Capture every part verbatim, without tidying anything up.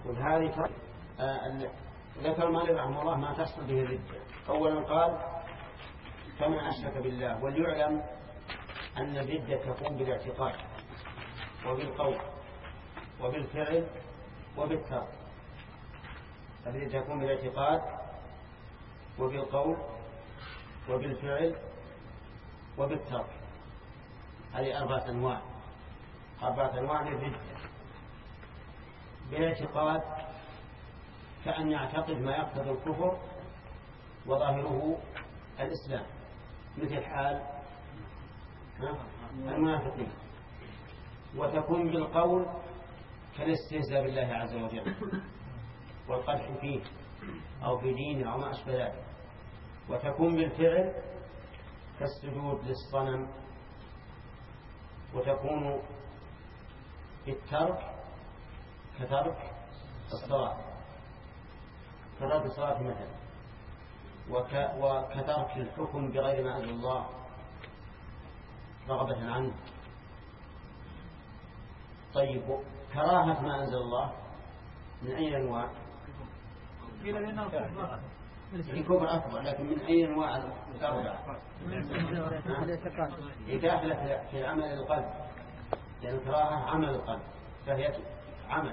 هذه ذكر المؤلف رحمه الله ما تحصل به الردة. أولا قال فمن أشرك بالله، وليعلم أن الردة تكون بالاعتقاد وبالقول وبالفعل وبالترك. الردة تكون بالاعتقاد وبالقول وبالفعل وبالترك. هذه أربعة أنواع أربعة أنواع للردة. بالاعتقاد كأن يعتقد ما يقتضي الكفر وظاهره الإسلام، مثل حال المنافقين. وتكون بالقول كالاستهزاء بالله عز وجل والقدح فيه أو في دينه أو ما أشبه ذلك. وتكون بالفعل كالسجود للصنم. وتكون بالترك كترك الصلاة كترك الصلاة مثلا، وك وكترك الحكم بغير ما أنزل الله رغبة عنه. طيب كراهة ما أنزل الله من أي أنواع؟ الكفر أكبر، لكن من أي أنواع الأربعة؟ داخلة في عمل القلب، لأن الكراهة عمل القلب فهي عمل.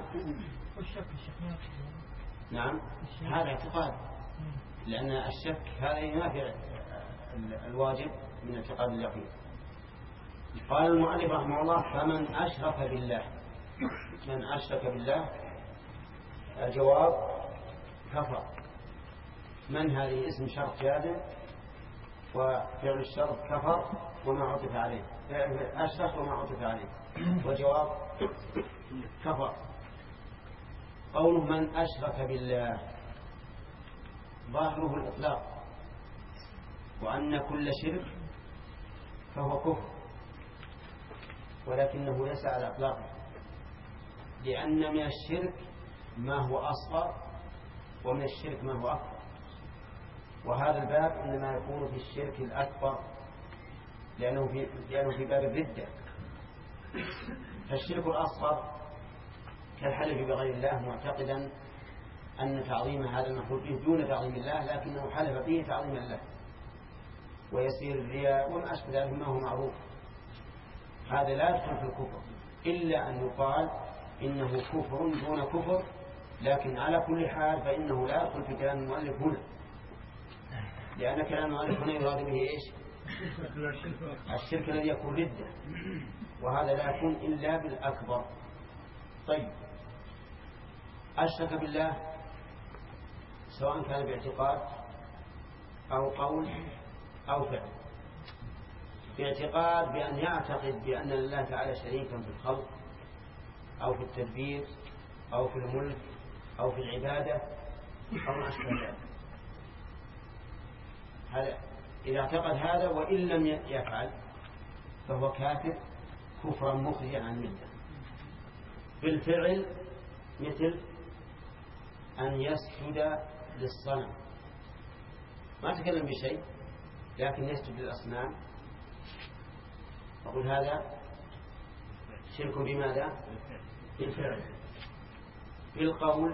نعم هذا اعتقاد، لأن الشك هذا ينافي الواجب من اعتقاد اليقين. قال المؤلف رحمه الله فمن أشرك بالله. من أشرك بالله الجواب كفر. من هذه اسم شرط جازم وفعل الشرط كفر وما عطف عليه، أشرك وما عطف عليه، وجواب كفر. قوله من أشرك بالله ظاهره الإطلاق، وأن كل شرك فهو كفر، ولكنه ليس على إطلاقه، لأن من الشرك ما هو أصغر ومن الشرك ما هو أكبر. وهذا الباب إنما يكون في الشرك الأكبر لأنه في, لأنه في باب الردة. فالشرك الأصغر كالحلف بغير الله معتقدا أن تعظيم هذا المخلوق دون تعظيم الله، لكنه حلف فيه تعظيم الله، ويسير الرياء وما أشبه ذلك ما هو معروف. هذا لا يدخل في الكفر، إلا أن يقال إنه كفر دون كفر. لكن على كل حال فإنه لا يدخل في كلام المؤلف هنا، لأن كلام المؤلف هنا يراد به إيش؟ الشرك الذي يكون ردة، وهذا لا يكون إلا بالأكبر. طيب أشرك بالله سواء كان باعتقاد أو قول أو فعل. باعتقاد بأن يعتقد بأن الله تعالى شريكا في الخلق أو في التدبير أو في الملك أو في العبادة أو ما أشبه ذلك. هذا إذا اعتقد هذا وإن لم يفعل فهو كافر كفرا مخرجا عن الملة. بالفعل مثل أن يسجد للصنم، ما تكلم بشيء لكن يسجد للأصنام، أقول هذا شرك بماذا؟ بالفعل. بالقول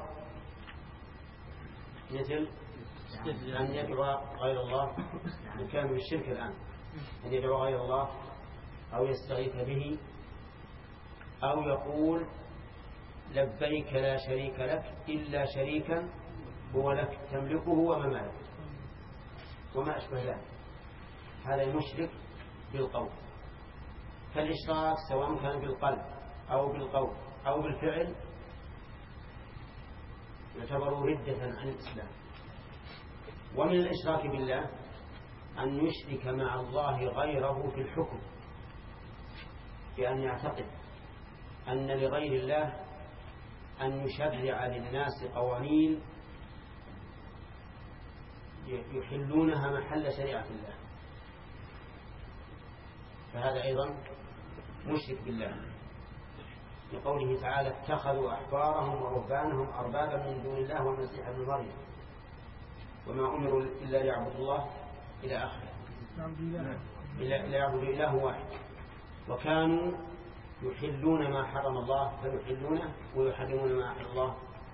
مثل أن يدعو غير الله، كان بالشرك الآن، أن يدعو غير الله أو يستغيث به أو يقول لبيك لا شريك لك إلا شريكا هو لك تملكه وما ملك وما أشبه ذلك. هذا المشرك بالقول. فالإشراك سواء كان بالقلب أو بالقول أو بالفعل يعتبر ردة عن الإسلام. ومن الإشراك بالله أن يشرك مع الله غيره في الحكم، بأن يعتقد أن لغير الله أن يشرع للناس قوانين يحلونها محل شريعة الله، فهذا أيضا مشرك بالله. لقوله تعالى اتخذوا أحبارهم ورهبانهم أربابا من دون الله والمسيح ابن مريم وما أمروا إلا ليعبدوا الله إلى آخره، إلا ليعبدوا إله واحد. وكانوا يحلون ما حرم الله فيحلونه ويحرمون ما أحل الله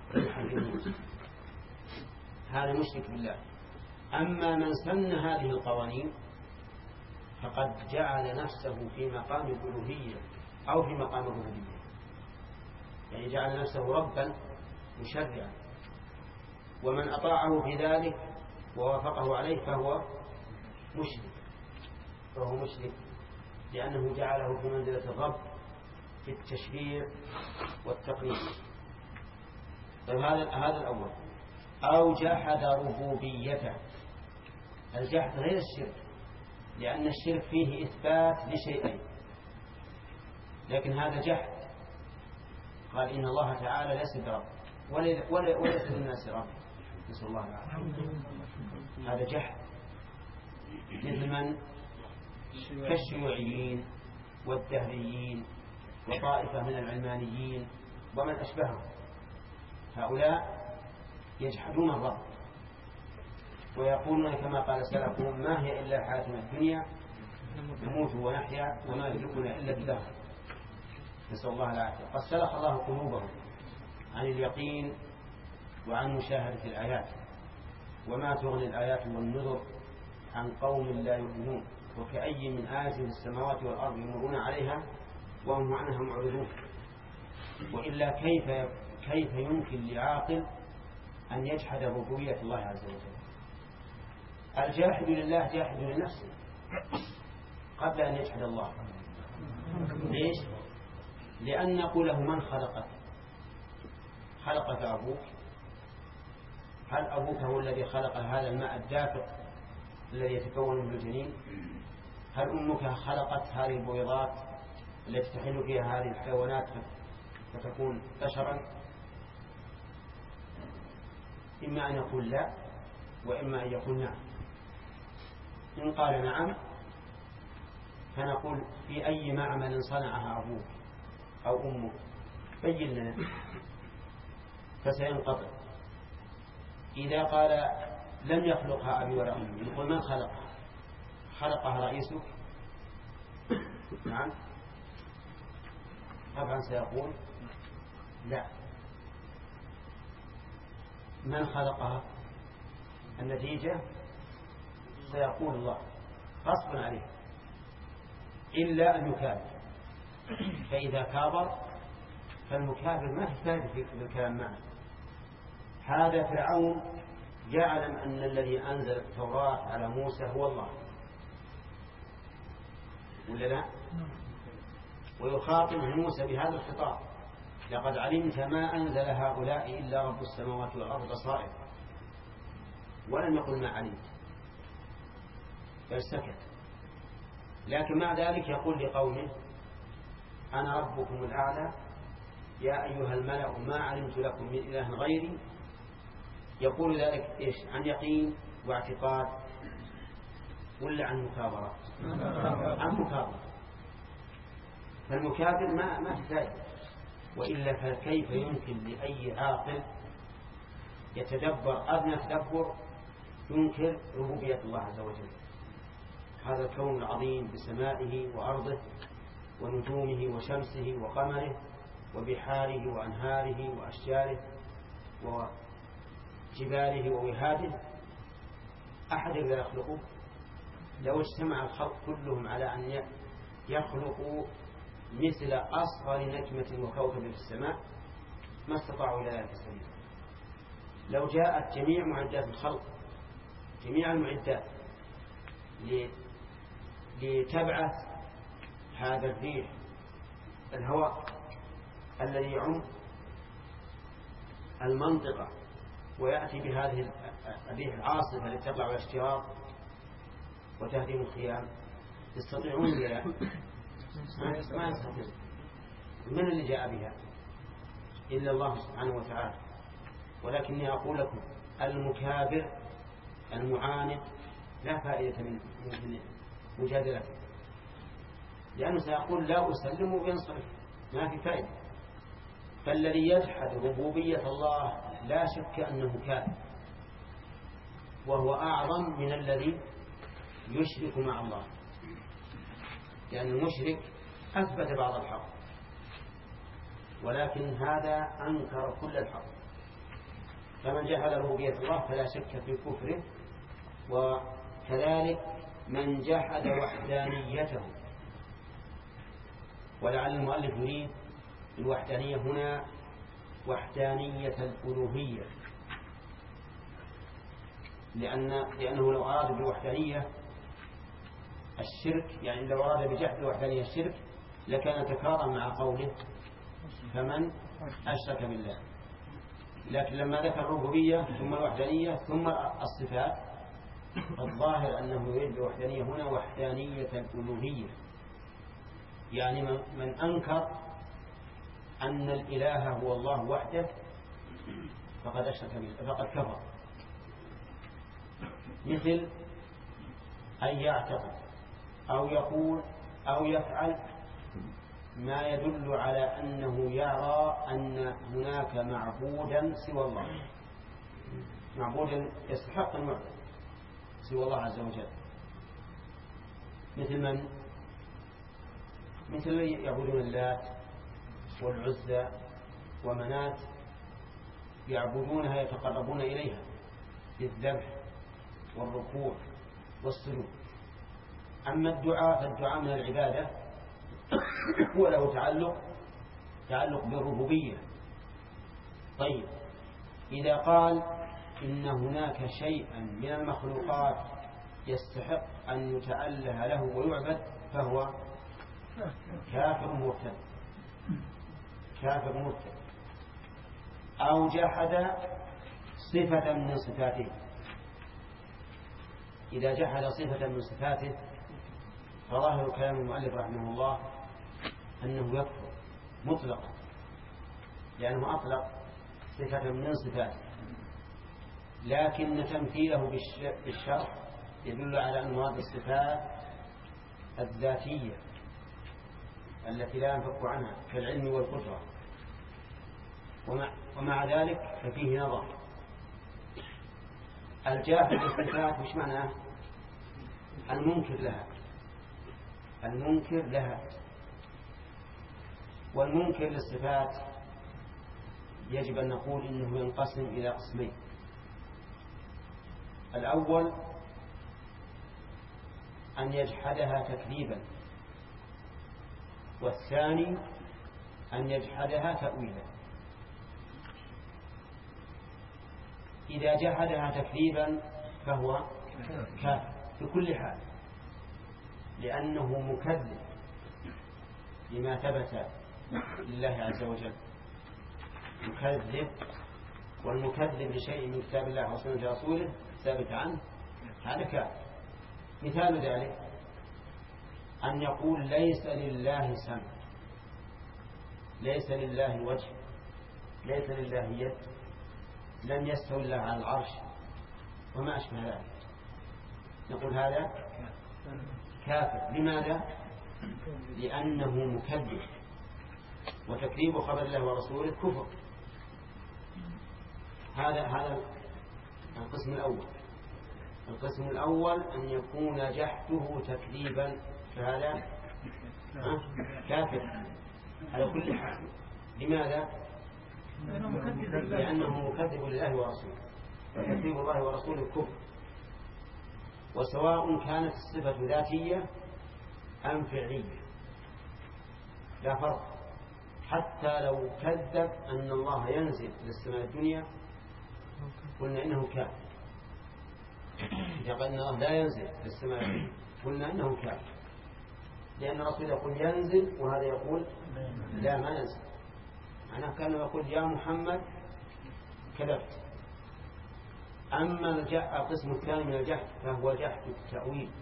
يحرمون، هذا مشرك بالله. أما من سن هذه القوانين فقد جعل نفسه في مقام الألوهية أو في مقام الربوبية، يعني جعل نفسه ربا مشرعا، ومن أطاعه في ذلك ووافقه عليه فهو مشرك فهو مشرك لأنه جعله في منزلة الرب في التشريع والتقليد. طيب هذا هذا الأول. أو جحد ربوبيته. الجحد غير الشرك، لأن الشرك فيه إثبات لشيئين، لكن هذا جحد. قال إن الله تعالى ليس برب وليس للناس رب، نسأل الله العافية. هذا جحد مثل من كالشيوعيين والدهريين وطائفة من العلمانيين ومن أشبههم، هؤلاء يجحدون الرب ويقولون كما قال سلفهم ما هي إلا حياتنا الدنيا نموت ونحيا وما يدركنا إلا الدهر، نسأل الله العافية. قد سلخ الله قلوبهم عن اليقين وعن مشاهدة الآيات، وما تغني الآيات والنذر عن قوم لا يؤمنون، وكأي من آية في السماوات والأرض يمرون عليها وهم عنها معرضون. وإلا كيف كيف يمكن لعاقل أن يجحد ربوبية الله عز وجل؟ الجاحد لله جاحد لنفسه قبل أن يجحد الله. ليش؟ لأن نقوله من خلقك؟ خلقك أبوك؟ هل أبوك هو الذي خلق هذا الماء الدافق الذي يتكون من الجنين؟ هل أمك خلقت هذه البويضات التي تحل فيها هذه الحيوانات فتكون بشرا؟ إما أن يقول لا وإما أن يقول نعم. إن قال نعم فنقول في أي معمل صنعها أبوك أو أمك؟ بين لنا، فسينقطع. إذا قال لم يخلقها أبي ولا أمي نقول من خلقها؟ خلقها رئيسك؟ نعم طبعا سيقول لا. من خلقها؟ النتيجة سيقول الله غصبا عليه إلا أن يكابر، فإذا كابر فالمكابر ما في فائدة في الكلام معه. هذا فرعون يعلم أن الذي أنزل التوراة على موسى هو الله ولا لا؟ ويخاطب موسى بهذا الخطاب لقد علمت ما أنزل هؤلاء إلا رب السماوات والأرض بصائر، ولم يقل ما علمت بل سكت. لكن مع ذلك يقول لقومه أنا ربكم الأعلى يا أيها الملأ ما علمت لكم من إله غيري. يقول ذلك إيش؟ عن يقين واعتقاد ولا عن مكابرة؟ عن مكابرة. فالمكابر ما ما تفايد. وإلا فكيف يمكن لأي عاقل يتدبر أدنى تدبر ينكر ربوبية الله عز وجل؟ هذا الكون العظيم بسمائه وأرضه ونجومه وشمسه وقمره وبحاره وأنهاره وأشجاره وجباله ووهاده، أحد لا يخلقه؟ لو اجتمع الخلق كلهم على أن يخلقوا مثل أصغر نجمة وكوكب في السماء ما استطاعوا إلى ذلك السبيل. لو جاءت جميع معدات الخلق جميع المعدات لتبعث هذا الريح الهواء الذي يعم المنطقة ويأتي بهذه الريح العاصفة التي تطلع على الاشتراط وتهدم الخيام، يستطيعون ولا ما يستطيع؟ من اللي جاء بها؟ إلا الله سبحانه وتعالى. ولكني أقول لكم المكابر المعاند لا فائدة من مجادلته، لأنه سيقول لا أسلم وينصرف، ما في فائدة. فالذي يجحد ربوبية الله لا شك أنه كافر، وهو أعظم من الذي يشرك مع الله، لأن المشرك أثبت بعض الحق ولكن هذا أنكر كل الحق. فمن جحد ربوبية الله فلا شك في كفره. وكذلك من جحد وحدانيته. ولعل المؤلف يريد الوحدانية هنا وحدانية الألوهية، لأن لأنه لو أراد بالوحدانية الشرك، يعني لو أراد بجحد الوحدانية الشرك لكان تكرارا مع قوله فمن أشرك بالله. لكن لما ذكر الربوبية ثم الوحدانية ثم الصفات، الظاهر أنه يريد بالوحدانية هنا وحدانية الألوهية، يعني من أنكر أن الإله هو الله وحده فقد أشرك بالله، فقد كفر. مثل أن يعتقد أو يقول أو يفعل ما يدل على أنه يرى أن هناك معبودا سوى الله، معبودا يستحق المعبد سوى الله عز وجل. مثل من؟ مثل يعبدون اللات والعزى ومنات، يعبدونها يتقربون إليها بالذبح والركوع والسجود. أما الدعاء فالدعاء من العبادة هو له تعلق تعلق بالربوبية. طيب، إذا قال إن هناك شيئا من المخلوقات يستحق أن يتأله له ويعبد فهو كافر مرتد، كافر مرتد. أو جحد صفة من صفاته. إذا جحد صفة من صفاته فظاهر كلام المؤلف رحمه الله أنه يكفر مطلقا، لأنه أطلق صفة من صفاته، لكن تمثيله بالشرع يدل على أن هذه الصفات الذاتية التي لا ينفك عنها كالعلم والقدرة. ومع, ومع ذلك ففيه نظر. الجاحد بالصفات مش معناه؟ المنكر لها، المنكر لها. والمنكر للصفات يجب أن نقول إنه ينقسم إلى قسمين. الأول أن يجحدها تكذيبا، والثاني أن يجحدها تأويلا. إذا جحدها تكذيبا فهو كافر بكل حال، لأنه مكذب لما ثبت لله عز وجل، مكذب. والمكذب لشيء من كتاب الله وسنة رسوله ثابت عنه هذا كافر. مثال ذلك أن يقول ليس لله سمع، ليس لله وجه، ليس لله يد، لم يستوي الله على العرش وما أشبه ذلك، نقول هذا كافر. لماذا؟ لأنه مكذب، وتكذيب خبر الله ورسوله كفر. هذا هذا القسم الأول. القسم الأول أن يكون جحده تكذيبا، فهذا كافر على كل حال. لماذا؟ لأنه مكذب لله ورسوله، وتكذيب الله ورسوله كفر. وسواء كانت الصفة ذاتية أم فعلية لا فرق. حتى لو كذب أن الله ينزل للسماء الدنيا قلنا إنه كافر. إذا قال أن الله لا ينزل للسماء الدنيا قلنا إنه كافر، لأن الرسول يقول ينزل وهذا يقول لا ما ينزل. أنا كان يقول يا محمد كذبت. أما القسم الثاني من الجحد فهو جحد التأويل،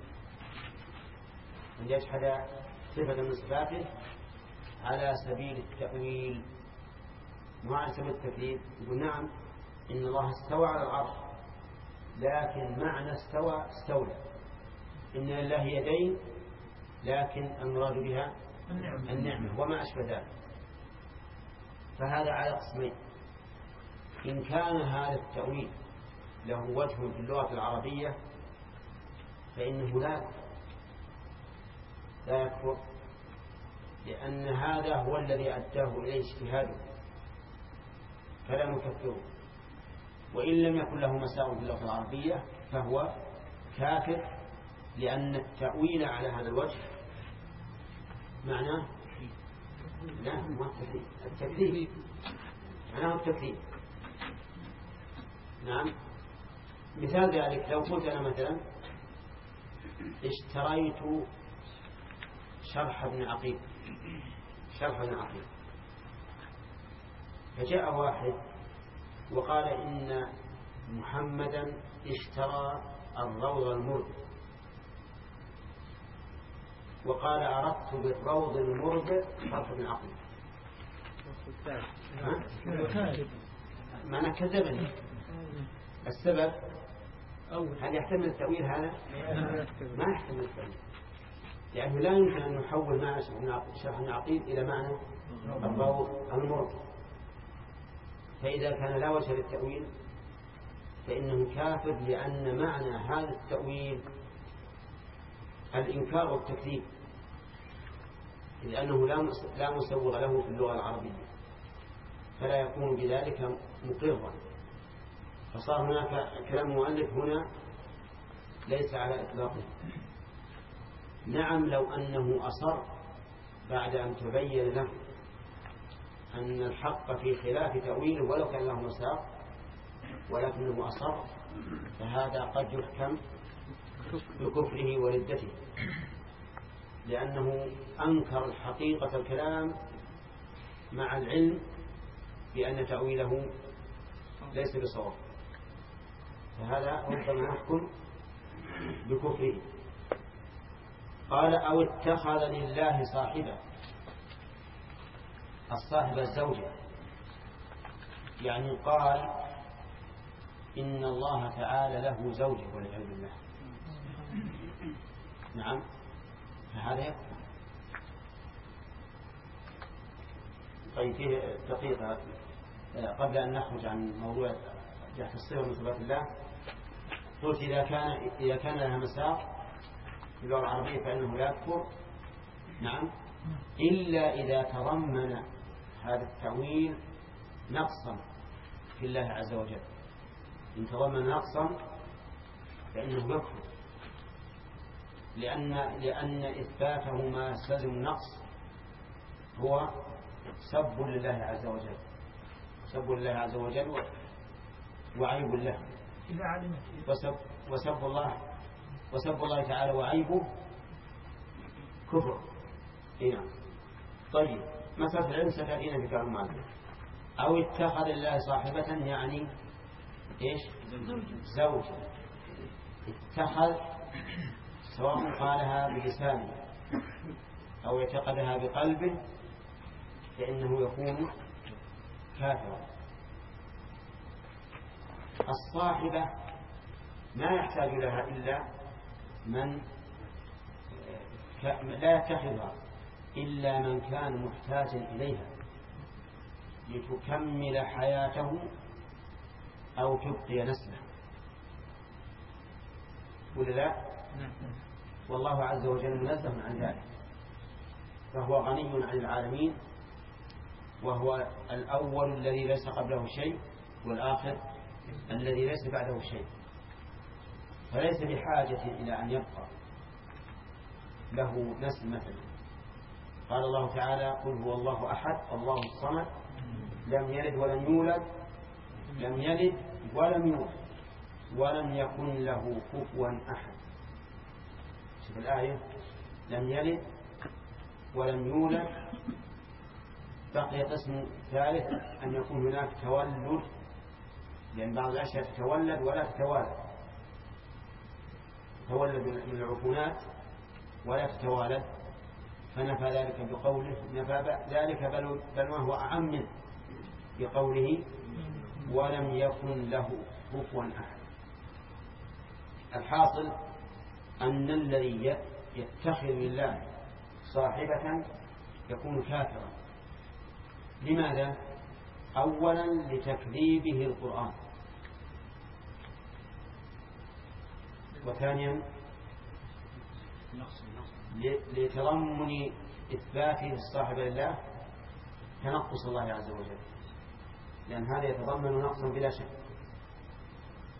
أن يجحد صفة من صفاته على سبيل التأويل وعلى سبيل التكذيب. يقول نعم إن الله استوى على العرش، لكن معنى استوى استولى. إن لله يدين، لكن المراد بها النعمة وما أشبه ذلك. فهذا على قسمين. إن كان هذا التأويل له وجه في اللغة العربية فإنه لا لا يكفر، لأن هذا هو الذي أداه إليه اجتهاده، فلا نكفره. وإن لم يكن له مساء في اللغة العربية فهو كافر، لأن التأويل على هذا الوجه معناه لا ما التكذيب، التكذيب معناه التكذيب. نعم. مثال ذلك لو قلت أنا مثلا اشتريت شرح ابن عقيل، شرح ابن عقيل، فجاء واحد وقال إن محمدا اشترى الروض المرد، وقال أردت بالروض المرد شرح ابن عقيل، معنى كذبني. السبب هل يحتمل التأويل هذا؟ ما يحتمل التأويل، لأنه لا يمكن أن نحول معنى شرح ابن عقيل إلى معنى الروض المرد. فإذا كان لا وجه للتأويل فإنه كافر، لأن معنى هذا التأويل الإنكار والتكذيب، لأنه لا مسوغ له في اللغة العربية، فلا يكون بذلك مقرا. فصار هناك كلام المؤلف هنا ليس على إطلاقه. نعم لو أنه أصر بعد أن تبين له أن الحق في خلاف تأويله ولو كان له مساق، ولكنه أصر، فهذا قد يحكم بكفره وردته، لأنه أنكر حقيقة الكلام مع العلم بأن تأويله ليس بصواب، فهذا ربما يحكم بكفره. قال أو اتخذ لله صاحبة، الصاحبة الزوجة، يعني قال إن الله تعالى له زوجة والعياذ بالله. نعم، فهذا يكفر. طيب فيه دقيقة قبل أن نخرج عن موضوع جهة الصفة من صفات الله. قلت إذا كان إذا كان لها مساق في اللغة العربية فإنه لا يكفر. نعم، إلا إذا تضمن هذا التأويل نقصا في الله عز وجل. إن تضمن نقصا فإنه يكفر، لأن لأن إثباته ما يستلزم النقص هو سب لله عز وجل، سب لله عز وجل وعيب له، وسب وسب الله وسب الله تعالى وعيبه كفر. نعم. طيب مسألة العلم ستأتينا في كلام المعلم. أو اتخذ الله صاحبة يعني إيش؟ زوجة. اتخذ سواء قالها بلسانه أو اعتقدها بقلبه فإنه يكون كافرا. الصاحبة ما يحتاج لها إلا من لا يتخذها إلا من كان محتاجا إليها لتكمل حياته أو تبقي نسله، ولا لا؟ والله عز وجل منزه عن ذلك، فهو غني عن العالمين، وهو الأول الذي ليس قبله شيء والآخر الذي ليس بعده شيء، فليس بحاجة إلى أن يبقى له نسل مثلا. قال الله تعالى قل هو الله أحد الله الصمد لم يلد ولم يولد لم يلد ولم يولد ولم يكن له كفوا أحد. شوف الآية، لم يلد ولم يولد. بقي قسم ثالث أن يكون هناك تولد، لأن بعض الأشياء تتولد ولا تتوالد، تولد من العفونات ولا تتوالد، فنفى ذلك بقوله نفى ذلك بل, بل وهو أعم منه بقوله ولم يكن له كفوا أحد. الحاصل أن الذي يتخذ لله صاحبة يكون كافرا. لماذا؟ أولا لتكذيبه القرآن، وثانيا لتضمن إثباته الصاحب لله تنقص الله عز وجل، لأن هذا يتضمن نقصا بلا شك.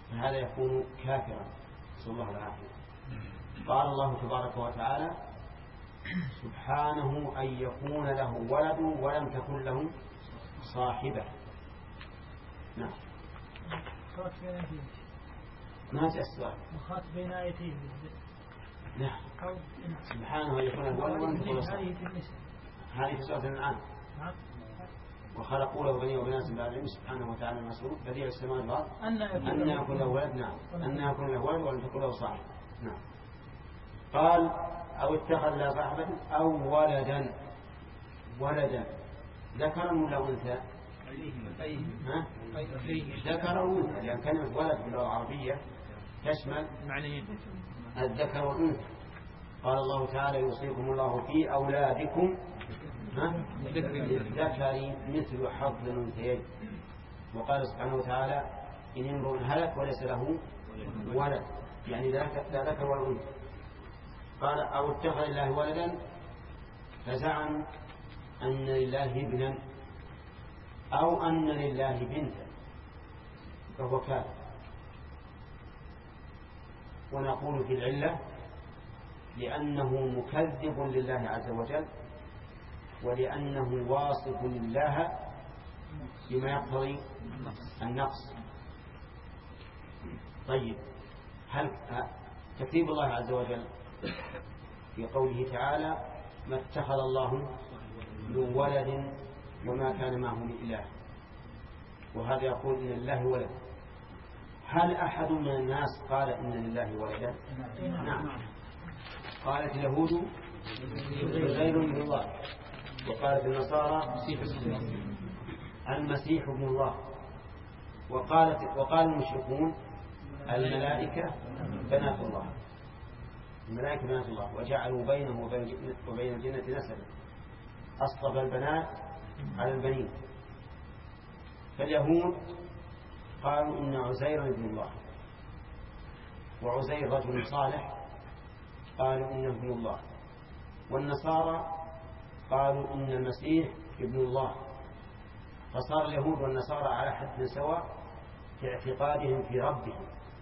فهذا يكون كافرا، نسأل الله العافية. قال الله تبارك وتعالى: سبحانه أن يكون له ولد ولم تكن له صاحبة. نعم. ما هذا السؤال؟ مخاط بين آيتين. نعم. سبحانه أن يكون له ولد ولم تكن له صاحبة. هذه في سورة الأنعام. وخلقوا له بنين وبنات بعد العلم سبحانه وتعالى المسؤول بديع السماوات والأرض أن يكون له ولد. نعم. أن يكون له ولد ولم تكن له صاحبة. نعم. قال: أو اتخذ له صاحبة أو ولدا. ولدا ذكرا ولا أنثى؟ ها؟ ذكر وأنثى، لأن كلمة ولد باللغة العربية تشمل الذكر والأنثى. قال الله تعالى: يوصيكم الله في أولادكم للذكر مثل حظ الأنثيين. وقال سبحانه وتعالى: إن امرؤ هلك وليس له ولد، يعني لا ذكر ولا أنثى. قال: أو اتخذ الله ولدا فزعم أن لله ابنا أو أن لله بنتا فهو كافر. ونقول في العلة لأنه مكذب لله عز وجل، ولأنه واصف لله بما يقتضي النقص. طيب، هل تكذيب الله عز وجل في قوله تعالى: ما اتخذ الله من ولد وما كان معه من إله، وهذا يقول إن لله ولد. هل أحد من الناس قال إن لله ولدا؟ نعم. قالت اليهود عزير ابن الله، وقالت النصارى المسيح ابن الله، وقالت وقال المشركون الملائكة بنات الله. الملائكة بنات الله، وجعلوا بينه وبين الجنة نسبا، أصطفى البنات على البنين. فاليهود قالوا إن عزير ابن الله، وعزير رجل صالح قالوا إنه ابن الله. والنصارى قالوا إن المسيح ابن الله. فصار اليهود والنصارى على حد سواء في اعتقادهم في ربهم.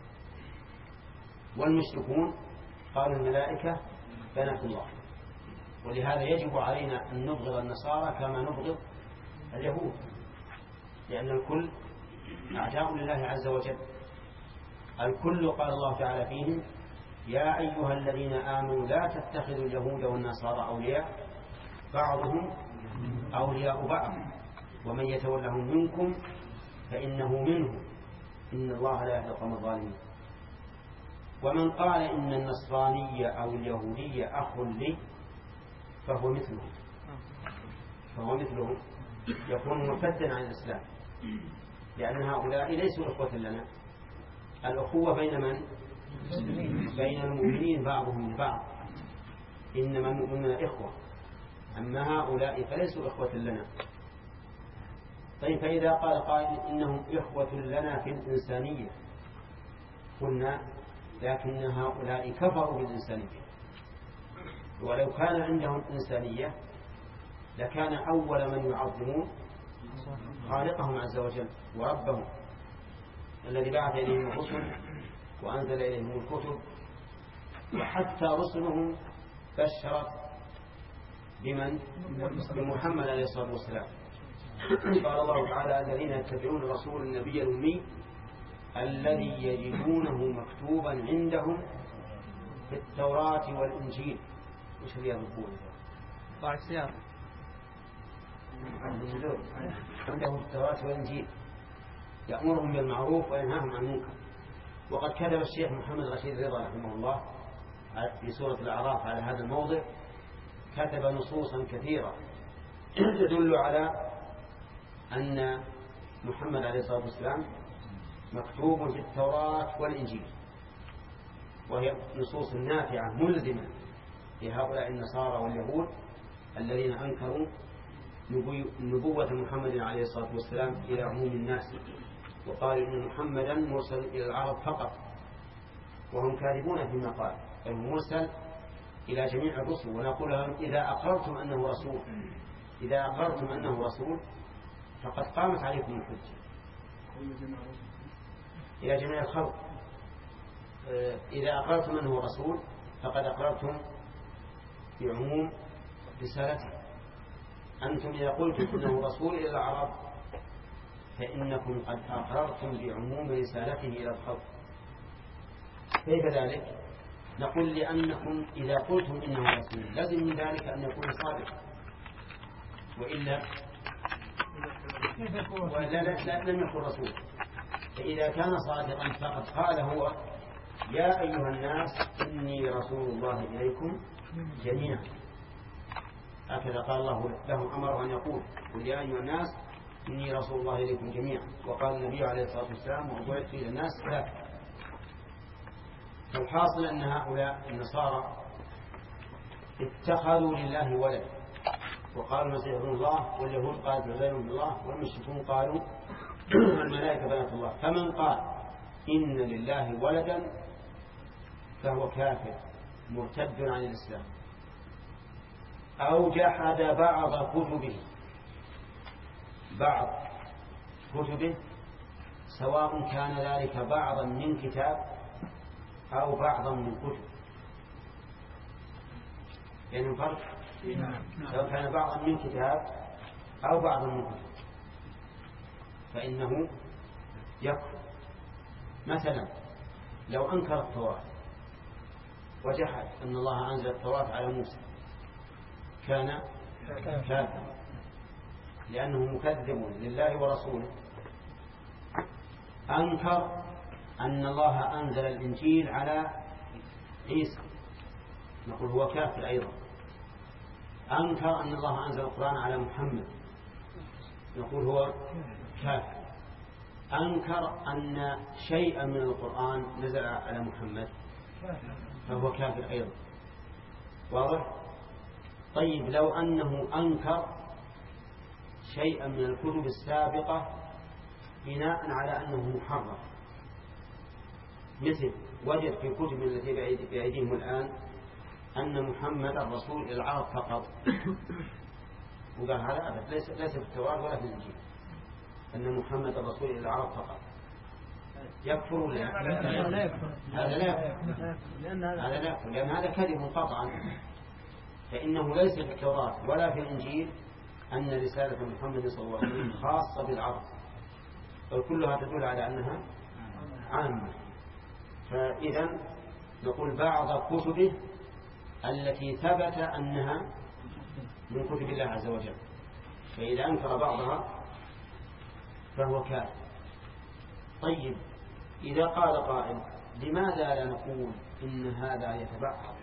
والمشركون قالوا الملائكة بنات الله. ولهذا يجب علينا أن نبغض النصارى كما نبغض اليهود، لأن الكل أعداء لله عز وجل. الكل قال الله تعالى فيهم: يا أيها الذين آمنوا لا تتخذوا اليهود والنصارى أولياء بعضهم أولياء بعض ومن يتولهم منكم فإنه منهم إن الله لا يهدي القوم الظالمين. ومن قال إن النصرانية أو اليهودية أخ لي فهو مثله فهو مثله يكون مرتدا عن الإسلام، لأن هؤلاء ليسوا إخوة لنا. الأخوة بين من؟ بين المؤمنين بعضهم البعض، إنما المؤمنون إخوة، أما هؤلاء فليسوا إخوة لنا. طيب، فإذا قال قائل إنهم إخوة لنا في الإنسانية قلنا لكن هؤلاء كفروا بالإنسانية، ولو كان عندهم إنسانية لكان أول من يعظمون خالقهم عز وجل وربهم الذي بعث إليهم الرسل وأنزل إليهم الكتب، وحتى رسلهم بشرت بمن؟ بمحمد عليه الصلاة والسلام. قال الله تعالى: الذين يتبعون الرسول النبي الأمي الذي يجدونه مكتوبا عندهم في التوراة والإنجيل. وش اللي يقول؟ طاع السيارة عندهم في التوراة والإنجيل يأمرهم بالمعروف وينهاهم عن المنكر. وقد كتب الشيخ محمد رشيد رضا رحمه الله في سورة الأعراف على هذا الموضع، كتب نصوصا كثيرة تدل على أن محمد عليه الصلاة والسلام مكتوب في التوراة والإنجيل، وهي نصوص نافعة ملزمة لهؤلاء النصارى واليهود الذين أنكروا نبوة محمد عليه الصلاة والسلام إلى عموم الناس، وقالوا إن محمدا مرسل إلى العرب فقط، وهم كاذبون فيما قال، بل مرسل إلى جميع الرسل. ونقول لهم: إذا أقررتم أنه رسول إذا أقررتم أنه رسول فقد قامت عليكم الحجة. إلى جميع الخلق. إذا أقررتم من هو رسول فقد أقررتم بعموم رسالته. أنتم إذا قلتم إنه رسول إلى العرب فإنكم قد أقررتم بعموم رسالته إلى الخلق. كيف ذلك؟ نقول لأنكم إذا قلتم إنه رسول لازم من ذلك أن يكون صادق، وإلا وإلا لا, لا لم يكن رسول. فإذا كان صادقا فقد قال هو يا أيها الناس إني رسول الله إليكم جميعا. هكذا قال الله له، أمره أن يقول قل يا أيها الناس إني رسول الله إليكم جميعا. وقال النبي عليه الصلاة والسلام وبعثت إلى الناس ثلاثة. فالحاصل أن هؤلاء النصارى اتخذوا لله ولد وقالوا المسيح ابن الله، واليهود قالت عزير ابن الله، والمشركون قالوا الملائكة بنات الله. فمن قال إن لله ولدا فهو كافر مرتد عن الإسلام أو جحد بعض كتبه بعض كتبه سواء كان ذلك بعضا من كتاب أو بعضا من كتب، يعني الفرق سواء كان بعضا من كتاب أو بعضا من كتب فإنه يكفر. مثلا لو أنكر التوراة وجحد أن الله أنزل التوراة على موسى كان كافرا لأنه مكذب لله ورسوله. أنكر أن الله أنزل الإنجيل على عيسى نقول هو كافر أيضا. أنكر أن الله أنزل القرآن على محمد نقول هو كافر. أنكر أن شيئا من القرآن نزل على محمد فهو كافر أيضا. واضح؟ طيب لو أنه أنكر شيئا من الكتب السابقة بناء على أنه محرف، مثل وجد في كتب التي بأيديهم الآن أن محمد الرسول إلى العرب فقط وقال هذا أبد ليس, ليس في التوراة ولا في الإنجيل أن محمد الرسول إلى العرب فقط. يكفر ولا لا يكفر؟ هذا لا يكفر هذا لا يكفر لأن هذا كذب قطعا. فإنه ليس في التوراة ولا في الإنجيل أن رسالة محمد صلى الله عليه وسلم خاصة بالعرب، بل كلها تدل على أنها عامة. فإذا نقول بعض كتبه التي ثبت أنها من كتب الله عز وجل، فإذا أنكر بعضها فهو كافر. طيب إذا قال قائل لماذا لا نقول إن هذا يتبعض؟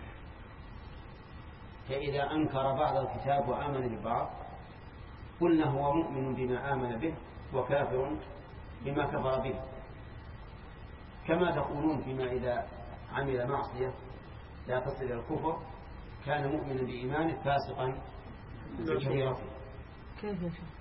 فإذا أنكر بعض الكتاب وآمن ببعض قلنا هو مؤمن بما آمن به وكافر بما كفر به، كما تقولون فيما إذا عمل معصية لا تصل إلى الكفر كان مؤمنا بإيمانه فاسقا بكبيرته. كيف يا شيخ؟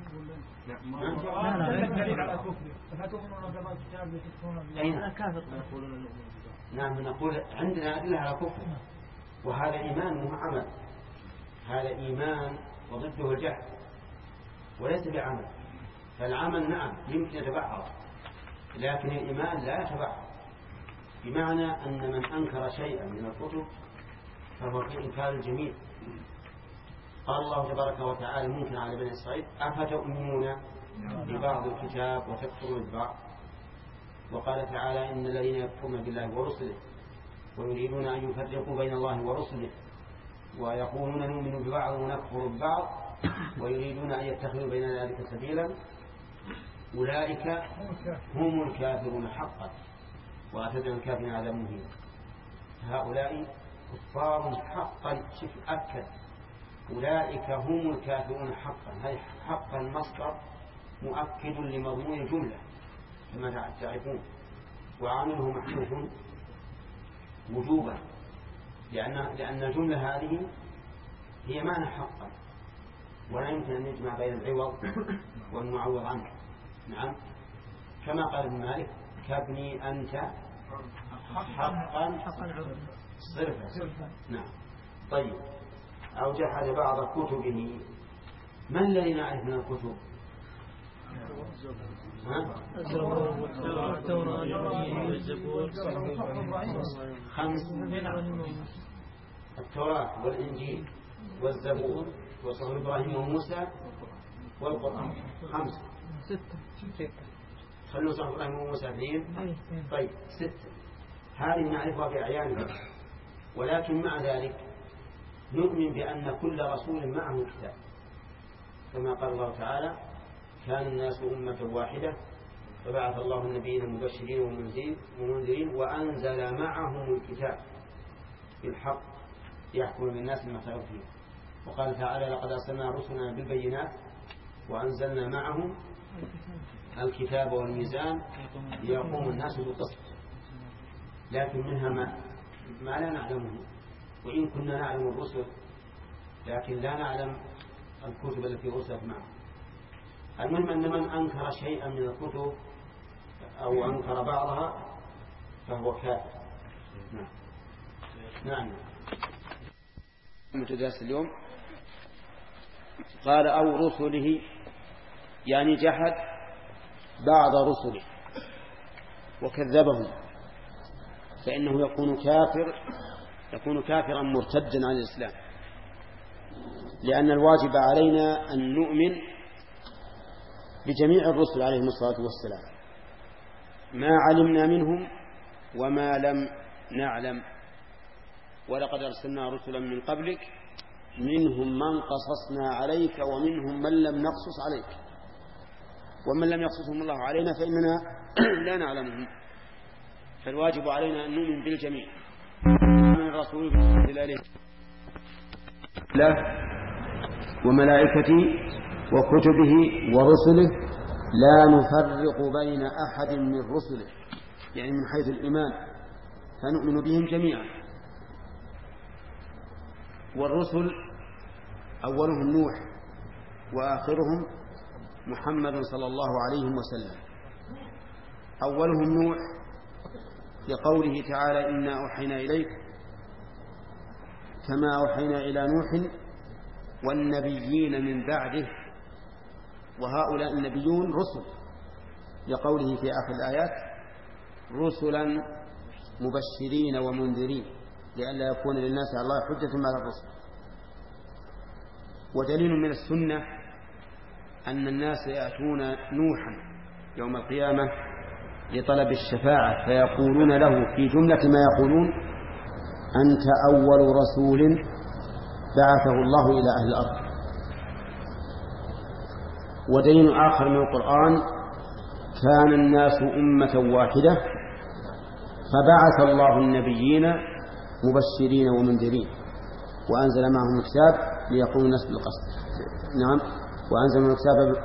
نعم نقول عندنا أدلة على كفر، وهذا إيمان مو عمل. هذا إيمان وضده الجهل وليس بعمل. فالعمل نعم يمكن يتبعض لكن الإيمان لا يتبعض، بمعنى أن من أنكر شيئا من الكتب فهو في إنكار الجميع. قال الله تبارك وتعالى ممكن على بني إسرائيل أفتؤمنون ببعض الكتاب وتكفرون ببعض. وقال تعالى إن الذين يكفرون بالله ورسله ويريدون أن يفرقوا بين الله ورسله ويقولون نؤمن ببعض ونكفر ببعض ويريدون أن يتخذوا بين ذلك سبيلا أولئك هم الكافرون حقا وأعتدنا الكافرين عذابا مهينا. هؤلاء كفار حقا. شوف أكد أولئك هم الكافرون حقا. هذه حقا مصدر مؤكد لمضمون الجملة كما تعرفون، وعامله محذوف وجوبا لأن لأن الجملة هذه هي معنى حقا ولا يمكن أن نجمع بين العوض والمعوض عنه. نعم كما قال ابن مالك كابني أنت حقا صرفا. نعم. طيب أو جحد بعض كتبه. من الذي نعرف من الكتب؟ خمس. التوراة والإنجيل والزبور وصحف إبراهيم وموسى والقرآن خمسة. خلوا صحف إبراهيم وموسى اثنين. طيب ستة. هذه نعرفها بأعيانها، ولكن مع ذلك نؤمن بأن كل رسول معه كتاب، كما قال الله تعالى: كان الناس أمة واحدة فبعث الله النبيين مبشرين ومنذرين وأنزل معهم الكتاب بالحق يحكم للناس بما اختلفوا فيه. وقال تعالى: لقد أرسلنا رسلنا بالبينات وأنزلنا معهم الكتاب والميزان ليقوم الناس بالقسط. لكن منها ما, ما لا نعلمه، وإن كنا نعلم الرسل لكن لا نعلم الكتب التي رسلت معه. المهم أن من أنكر شيئا من الكتب أو أنكر بعضها فهو كافر. نعم نعم. متدرس اليوم قال: أو رسله، يعني جحد بعض رسله وكذبهم، فإنه يكون كافر يكون كافرا مرتدا عن الإسلام، لأن الواجب علينا أن نؤمن بجميع الرسل عليهم الصلاة والسلام، ما علمنا منهم وما لم نعلم. ولقد أرسلنا رسلا من قبلك منهم من قصصنا عليك ومنهم من لم نقصص عليك، ومن لم يقصصهم الله علينا فإننا لا نعلمهم. فالواجب علينا أن نؤمن بالجميع من الرسول بالله وملائكته وكتبه ورسله لا نفرق بين أحد من رسله، يعني من حيث الإيمان فنؤمن بهم جميعا. والرسل أولهم نوح وآخرهم محمد صلى الله عليه وسلم. أولهم نوح لقوله تعالى: إنا أوحينا إليك كما أوحينا إلى نوح والنبيين من بعده، وهؤلاء النبيون رسل، لقوله في آخر الآيات: رسلا مبشرين ومنذرين لئلا يكون للناس على الله حجة بعد الرسل. ودليل من السنة أن الناس يأتون نوحا يوم القيامة لطلب الشفاعة فيقولون له في جملة ما يقولون: أنت أول رسول بعثه الله إلى أهل الأرض. ودليل آخر من القرآن: كان الناس أمة واحدة فبعث الله النبيين مبشرين ومنذرين وأنزل معهم الكتاب ليقوموا الناس بالقسط. نعم، وأنزل معهم الكتاب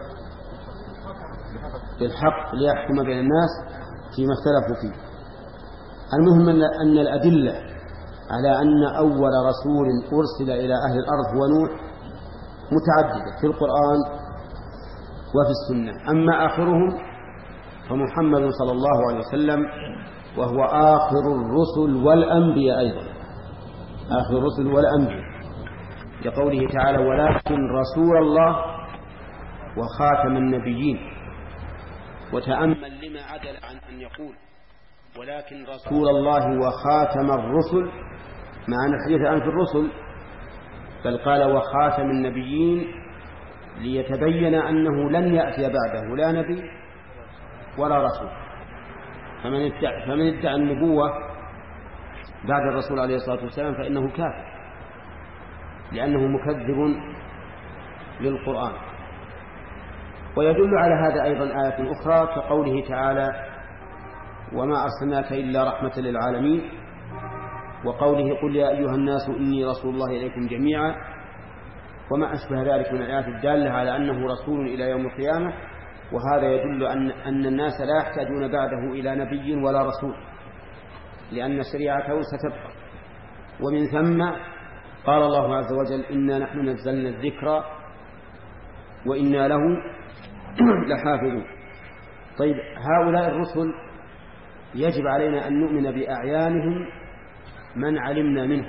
بالحق ليحكم بين الناس فيما اختلفوا فيه. المهم أن الأدلة على أن أول رسول أرسل إلى أهل الأرض هو نوح متعددة في القرآن وفي السنة. أما آخرهم فمحمد صلى الله عليه وسلم، وهو آخر الرسل والأنبياء أيضا، آخر الرسل والأنبياء، لقوله تعالى: ولكن رسول الله وخاتم النبيين. وتأمل لما عدل عن أن يقول ولكن رسول الله وخاتم الرسل، مع أن الحديث الآن في الرسل، بل قال وخاتم النبيين ليتبين أنه لن يأتي بعده لا نبي ولا رسول. فمن ادعى, فمن ادعى النبوة بعد الرسول عليه الصلاة والسلام فإنه كافر، لأنه مكذب للقرآن. ويدل على هذا أيضا آية أخرى كقوله تعالى: وما أرسلناك إلا رحمة للعالمين، وقوله: قل يا أيها الناس إني رسول الله إليكم جميعا، وما أشبه ذلك من الآيات الدالة على أنه رسول إلى يوم القيامة. وهذا يدل أن, أن الناس لا يحتاجون بعده إلى نبي ولا رسول، لأن شريعته ستبقى. ومن ثم قال الله عز وجل: إنا نحن نزلنا الذكر وإنا له لحافظون. طيب، هؤلاء الرسل يجب علينا أن نؤمن بأعيانهم من علمنا منهم،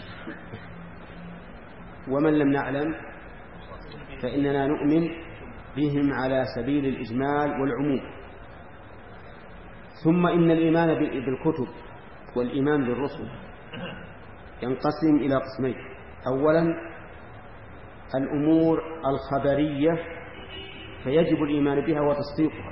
ومن لم نعلم فإننا نؤمن بهم على سبيل الإجمال والعموم. ثم إن الإيمان بالكتب والإيمان بالرسل ينقسم إلى قسمين. أولا الأمور الخبرية فيجب الإيمان بها وتصديقها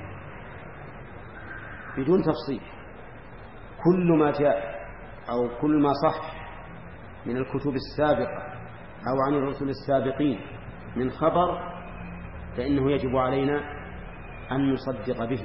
بدون تفصيل. كل ما جاء أو كل ما صح من الكتب السابقة أو عن الرسل السابقين من خبر فإنه يجب علينا أن نصدق به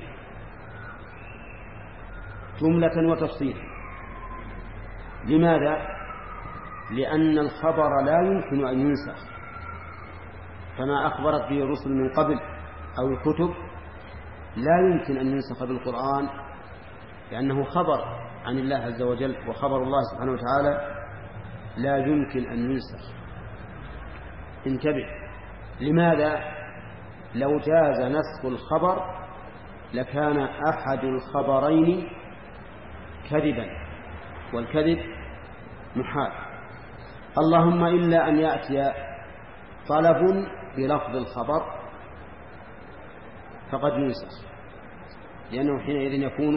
جملة وتفصيلا. لماذا؟ لأن الخبر لا يمكن أن ينسخ، فما أخبرت به الرسل من قبل أو الكتب لا يمكن أن ينسخ بالقرآن، لأنه خبر عن الله عز وجل، وخبر الله سبحانه وتعالى لا يمكن أن ينسخ. انتبه، لماذا؟ لو جاز نسخ الخبر لكان أحد الخبرين كذبا، والكذب محال، اللهم إلا أن يأتي طلب بلفظ الخبر فقد ينسخ، لأنه حينئذ يكون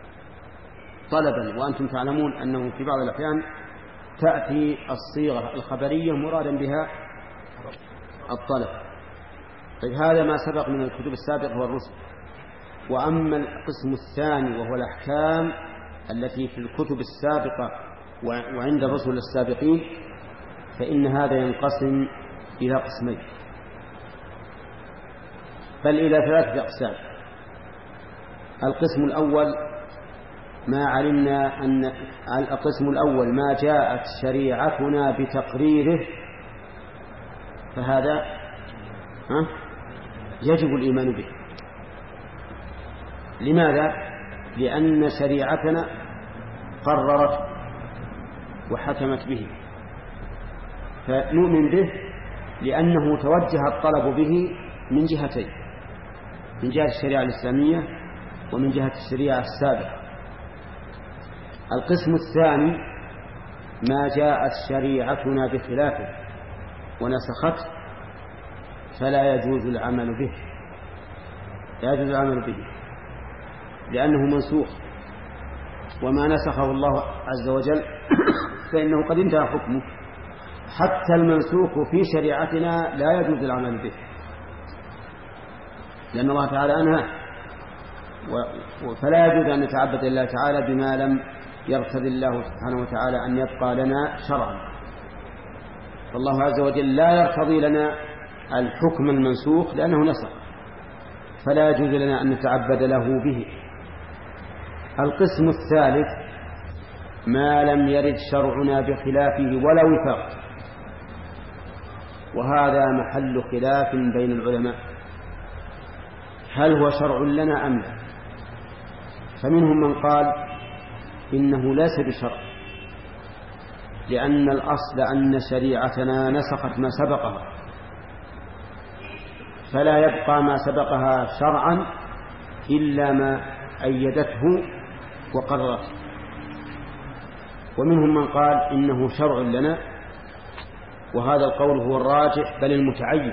طلبا، وأنتم تعلمون أنه في بعض الأحيان تأتي الصيغة الخبرية مرادا بها الطلب. طيب هذا ما سبق من الكتب السابقة والرسل. وأما القسم الثاني وهو الأحكام التي في الكتب السابقة وعند الرسل السابقين فإن هذا ينقسم إلى قسمين، بل إلى ثلاثة أقسام. القسم الأول ما علمنا أن القسم الأول ما جاءت شريعتنا بتقريره، فهذا ها يجب الإيمان به. لماذا؟ لأن شريعتنا قررت وحكمت به، فنؤمن به لأنه توجه الطلب به من جهتين، من جهة الشريعة الإسلامية ومن جهة الشريعة السابقة. القسم الثاني ما جاءت شريعتنا بخلافه ونسخته فلا يجوز العمل به، لا يجوز العمل به لأنه منسوخ، وما نسخه الله عز وجل فإنه قد انتهى حكمه. حتى المنسوخ في شريعتنا لا يجوز العمل به، لأن الله تعالى أنهى، فلا يجوز أن نتعبد الله تعالى بما لم يرتضي الله سبحانه وتعالى أن يبقى لنا شرعا. فالله عز وجل لا يرتضي لنا الحكم المنسوخ لأنه نسخ، فلا يجوز لنا أن نتعبد له به. القسم الثالث ما لم يرد شرعنا بخلافه ولا وفاق، وهذا محل خلاف بين العلماء، هل هو شرع لنا أم لا؟ فمنهم من قال إنه ليس بشرع، لأن الأصل أن شريعتنا نسخت ما سبقها، فلا يبقى ما سبقها شرعا إلا ما أيدته وقررته. ومنهم من قال إنه شرع لنا، وهذا القول هو الراجح بل المتعين،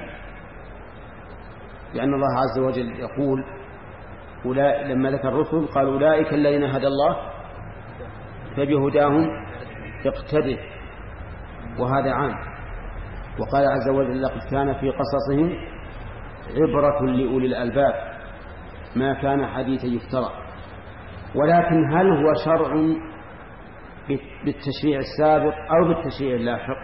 لأن الله عز وجل يقول لما ذكر الرسل قال أولئك الذين هدى الله فبهداهم اقتدي، وهذا عام. وقال عز وجل لقد كان في قصصهم عبرة لأولي الألباب ما كان حديثا يفترى. ولكن هل هو شرع بالتشريع السابق أو بالتشريع اللاحق؟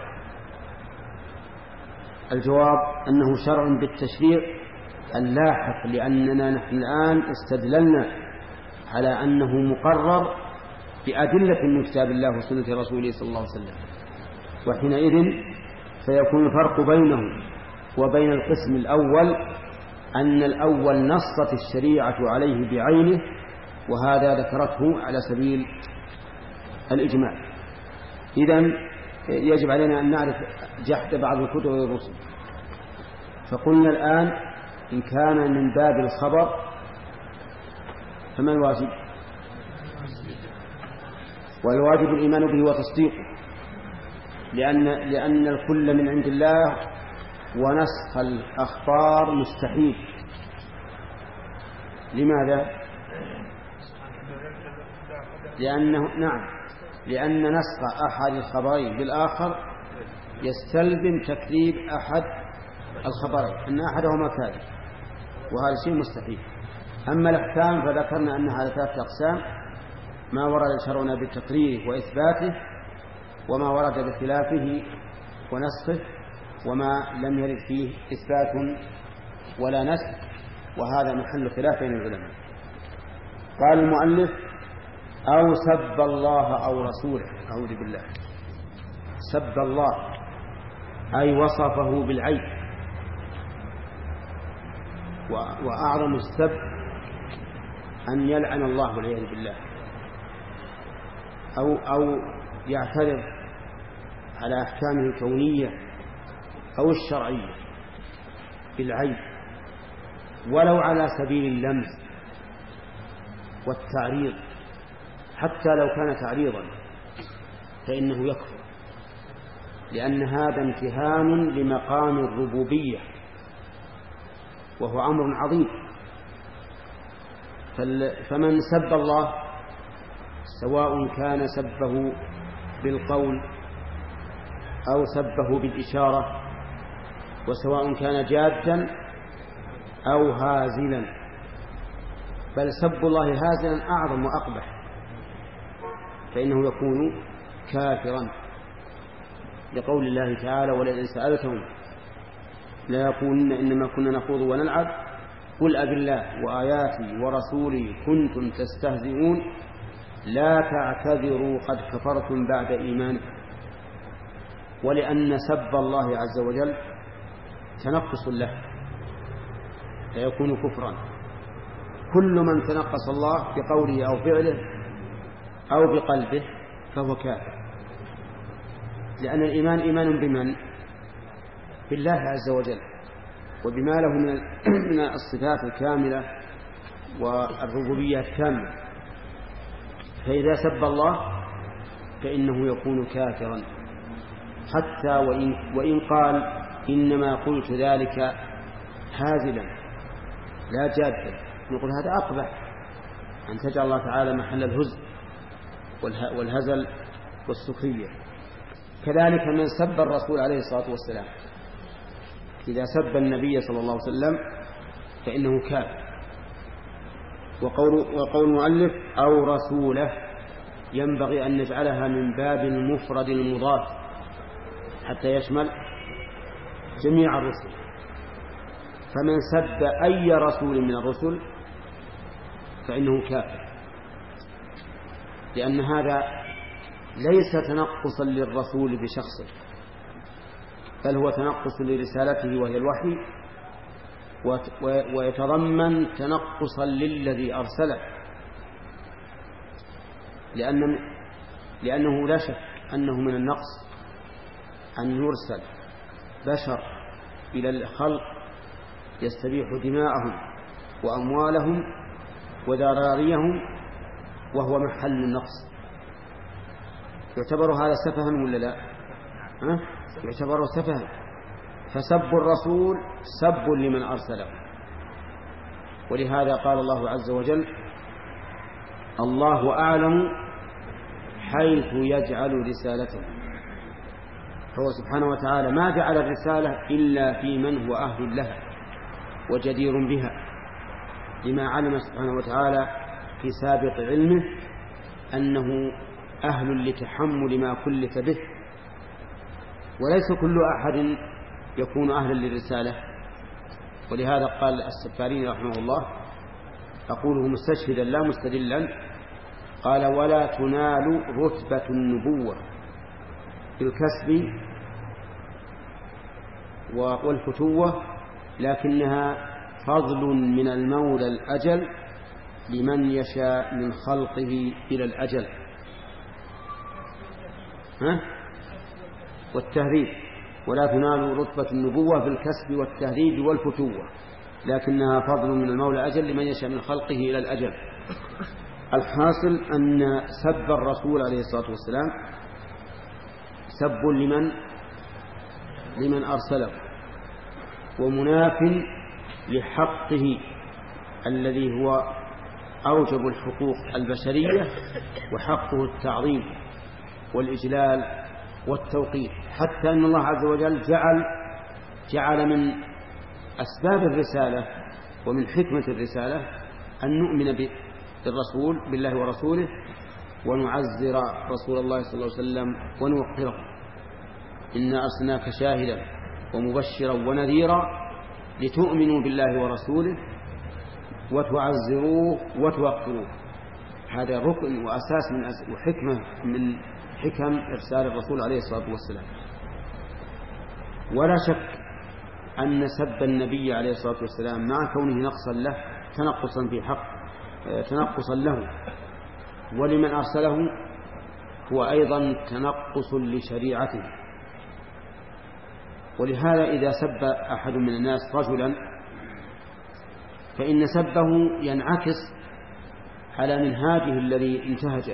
الجواب أنه شرع بالتشريع اللاحق، لأننا نحن الآن استدللنا على أنه مقرر بأدلة من كتاب الله وسنة رسوله صلى الله عليه وسلم، وحينئذ سيكون الفرق بينه وبين القسم الأول أن الأول نصت الشريعة عليه بعينه، وهذا ذكرته على سبيل الإجمال. إذن يجب علينا أن نعرف جحد بعض الكتب والرسل. فقلنا الآن إن كان من باب الخبر فما الواجب؟ والواجب الإيمان به وتصديقه، لأن, لأن الكل من عند الله ونسخ الأخبار مستحيل. لماذا؟ لأنه نعم لأن نسخ أحد الخبرين بالآخر يستلزم تكذيب أحد الخبرين أن أحدهما كاذب، وهذا شيء مستحيل. أما الأحكام فذكرنا أنها على ثلاثة أقسام: ما ورد شرعنا بتقريره وإثباته، وما ورد بخلافه ونسخه، وما لم يرد فيه إثبات ولا نسخ، وهذا محل خلاف بين العلماء. قال المؤلف: أو سب الله أو رسوله. أعوذ بالله. سب الله أي وصفه بالعيب، وأعظم السب أن يلعن الله والعياذ بالله، أو أو يعترض على أحكامه الكونية أو الشرعية بالعيب، ولو على سبيل اللمس والتعريض، حتى لو كان تعريضا فإنه يكفر، لأن هذا امتهان لمقام الربوبية، وهو أمر عظيم. فمن سب الله سواء كان سبه بالقول أو سبه بالإشارة، وسواء كان جادا أو هازلا، بل سب الله هازلا أعظم وأقبح، فإنه يكون كافرا، لقول الله تعالى: ولئن سألتهم لا يقولن إنما كنا نخوض ونلعب قل أب الله وآياتي ورسولي كنتم تستهزئون لا تعتذروا قد كفرتم بعد إيمانكم. ولأن سب الله عز وجل تنقص له فيكون كفرا. كل من تنقص الله بقوله أو فعله أو بقلبه فهو كافر، لأن الإيمان إيمان بمن؟ بالله عز وجل، وبما له من الصفات الكاملة والربوبية الكاملة. فإذا سب الله فإنه يكون كافرا، حتى وإن, وإن قال إنما قلت ذلك هازلا لا جادا، نقول هذا أقبح، أن تجعل الله تعالى محل الهزء والهزل والسخرية. كذلك من سب الرسول عليه الصلاة والسلام، إذا سب النبي صلى الله عليه وسلم فإنه كافر. وقول, وقول المؤلف أو رسوله ينبغي أن نجعلها من باب المفرد المضاف حتى يشمل جميع الرسل. فمن سب أي رسول من الرسل فإنه كافر، لأن هذا ليس تنقصا للرسول بشخصه، بل هو تنقص لرسالته وهي الوحي، ويتضمن تنقصا للذي أرسله، لأن لأنه لا شك أنه من النقص أن يرسل بشر إلى الخلق يستبيح دماءهم وأموالهم وذراريهم وهو محل النقص. يعتبر هذا سفها ولا لا؟ ها؟ يعتبر سفها. فسب الرسول سب لمن أرسله، ولهذا قال الله عز وجل: الله أعلم حيث يجعل رسالته. فهو سبحانه وتعالى ما جعل الرسالة إلا في من هو أهل لها وجدير بها، لما علم سبحانه وتعالى في سابق علمه أنه أهل لتحمل ما كلف به، وليس كل أحد يكون أهلا للرسالة. ولهذا قال السفارين رحمه الله، أقوله مستشهدا لا مستدلا، قال: ولا تنال رتبة النبوة بالكسب والفتوة، لكنها فضل من المولى الأجل لمن يشاء من خلقه إلى الأجل. ها؟ والتهريب: ولا تنال رتبة النبوة بالكسب والتهريب والفتوة، لكنها فضل من المولى أجل لمن يشاء من خلقه إلى الأجل. الحاصل أن سب الرسول عليه الصلاة والسلام سب لمن لمن أرسله، ومناف لحقه الذي هو أوجب الحقوق البشرية وحقه التعظيم والإجلال والتوقير، حتى أن الله عز وجل جعل جعل من أسباب الرسالة ومن حكمة الرسالة أن نؤمن بالرسول بالله ورسوله ونعزر رسول الله صلى الله عليه وسلم ونوقره. إنا أرسلناك شاهدا ومبشرا ونذيرا لتؤمنوا بالله ورسوله وتعزروه وتوقروه. هذا ركن وأساس من أس... وحكمة من حكم إرسال الرسول عليه الصلاة والسلام. ولا شك أن سب النبي عليه الصلاة والسلام مع كونه نقصا له تنقصا في حق تنقصا له ولمن أرسله هو أيضا تنقص لشريعته. ولهذا إذا سب أحد من الناس رجلا فإن سبه ينعكس على منهاجه الذي انتهجه،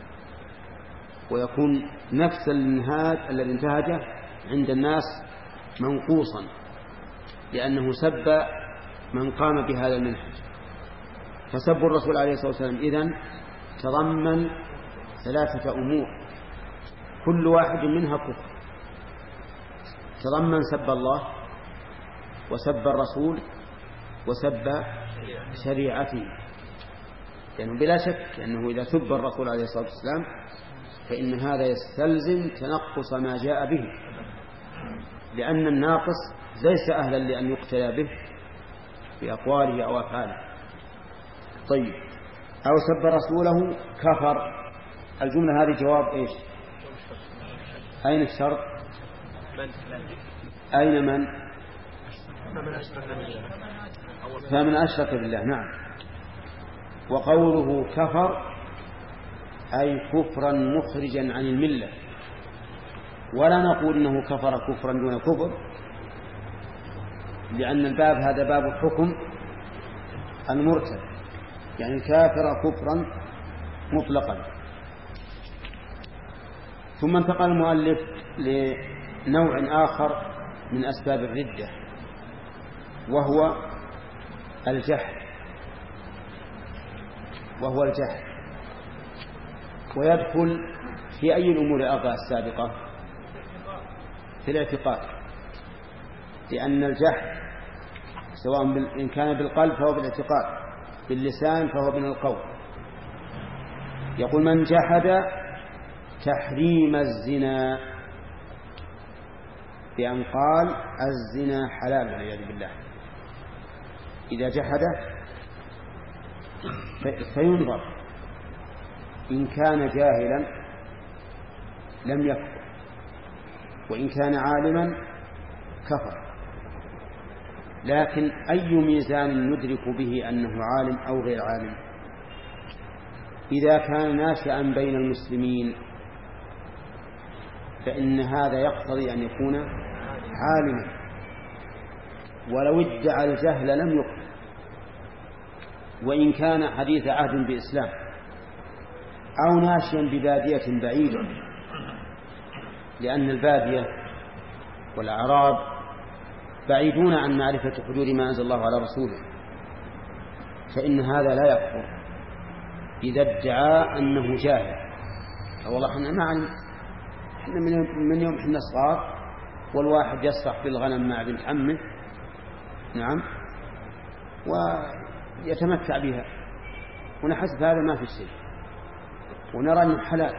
ويكون نفس المنهاج الذي انتهجه عند الناس منقوصا، لأنه سب من قام بهذا المنهج. فسب الرسول عليه الصلاة والسلام إذن تضمن ثلاثة أمور كل واحد منها كفر. تضمن سب الله وسب الرسول وسب شريعته، يعني بلا شك أنه إذا سب الرسول عليه الصلاة والسلام فإن هذا يستلزم تنقص ما جاء به، لأن الناقص ليس أهلا لأن يقتدى به في أقواله أو أفعاله. طيب، أو سب رسوله كفر. الجملة هذه جواب إيش؟ أين الشرط؟ أين من؟ فمن أشرك بالله. نعم. وقوله كفر أي كفرا مخرجا عن الملة، ولا نقول إنه كفر كفرا دون كفر، لأن الباب هذا باب حكم المرتد، يعني كافر كفرا مطلقا. ثم انتقل المؤلف لنوع آخر من أسباب الردة وهو الجهل وهو الجهل ويدخل في أي الأمور أربعة السابقة؟ في الاعتقاد، لأن الجهل سواء إن كان بالقلب فهو بالاعتقاد، باللسان فهو من القول. يقول من جحد تحريم الزنا بأن قال الزنا حلال والعياذ بالله، إذا جحد فينظر إن كان جاهلا لم يكفر، وإن كان عالما كفر. لكن أي ميزان ندرك به أنه عالم أو غير عالم؟ إذا كان ناشئا بين المسلمين فإن هذا يقتضي أن يكون عالما، ولو ادعى الجهل لم يقبل، وإن كان حديث عهد بإسلام، أو ناشئا ببادية بعيدة، لأن البادية والأعراب بعيدون عن معرفة حدود ما أنزل الله على رسوله، فإن هذا لا يكفر إذا ادعى أنه جاهل. والله احنا ما علم، احنا من يوم احنا صغار والواحد يسرح بالغنم مع بنت عمه، نعم، ويتمتع بها ونحسب هذا ما في شيء ونرى أنه حلال.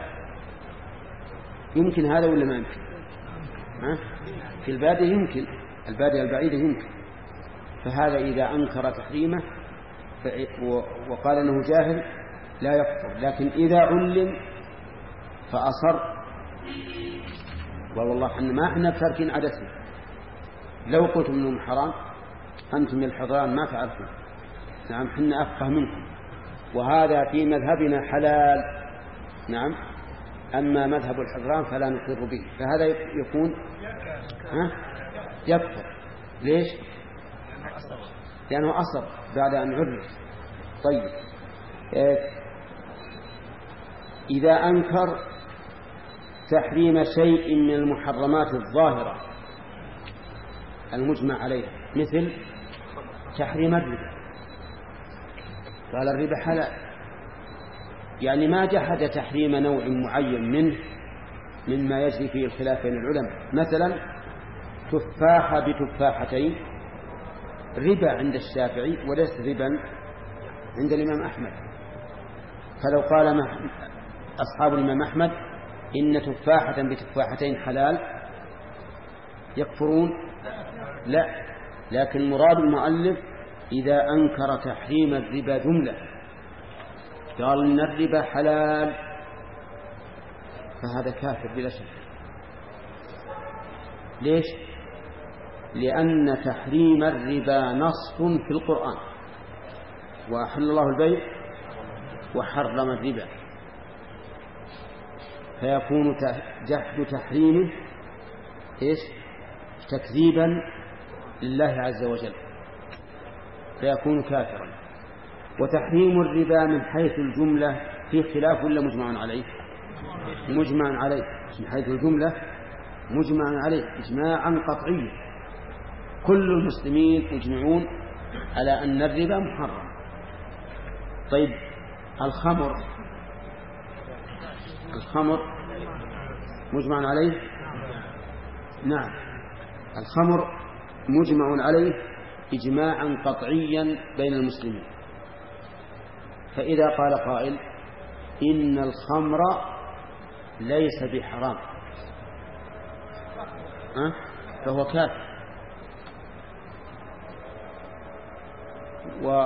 يمكن هذا ولا ما يمكن؟ ها؟ في البادية يمكن، البادية البعيدة يمكن. فهذا إذا أنكر تحريمه وقال أنه جاهل لا يكفر. لكن إذا علم فأصر، والله إحنا ما إحنا تاركين عادتنا، لو قلتم أنهم حرام أنتم من الحضران ما تعرفون، نعم إحنا أفقه منكم، وهذا في مذهبنا حلال، نعم، أما مذهب الحضران فلا نقر به، فهذا يكون ها يكفر. ليش؟ لأنه أصر بعد أن عرف. طيب، إذا أنكر تحريم شيء من المحرمات الظاهرة المجمع عليها، مثل تحريم الربا، قال الربا حلال، يعني ما جحد تحريم نوع معين منه مما يجري فيه الخلاف بين العلماء. مثلا تفاحة بتفاحتين ربا عند الشافعي وليس ربا عند الإمام أحمد، فلو قال أصحاب الإمام أحمد إن تفاحة بتفاحتين حلال يكفرون؟ لا، لكن مراد المؤلف إذا أنكر تحريم الربا جملة قال إن الربا حلال فهذا كافر بلا شك. ليش؟ لأن تحريم الربا نص في القرآن، وأحل الله البيع وحرم الربا، فيكون جحد تحريمه إيش؟ تكذيبا لله عز وجل، فيكون كافرا. وتحريم الربا من حيث الجملة فيه خلاف ولا مجمع عليه؟ مجمع عليه. من حيث الجملة مجمع عليه إجماعا قطعيا، كل المسلمين يجمعون على أن الربا محرم. طيب الخمر، الخمر مجمع عليه؟ نعم، الخمر مجمع عليه إجماعا قطعيا بين المسلمين. فإذا قال قائل إن الخمر ليس بحرام أه؟ فهو كافر. و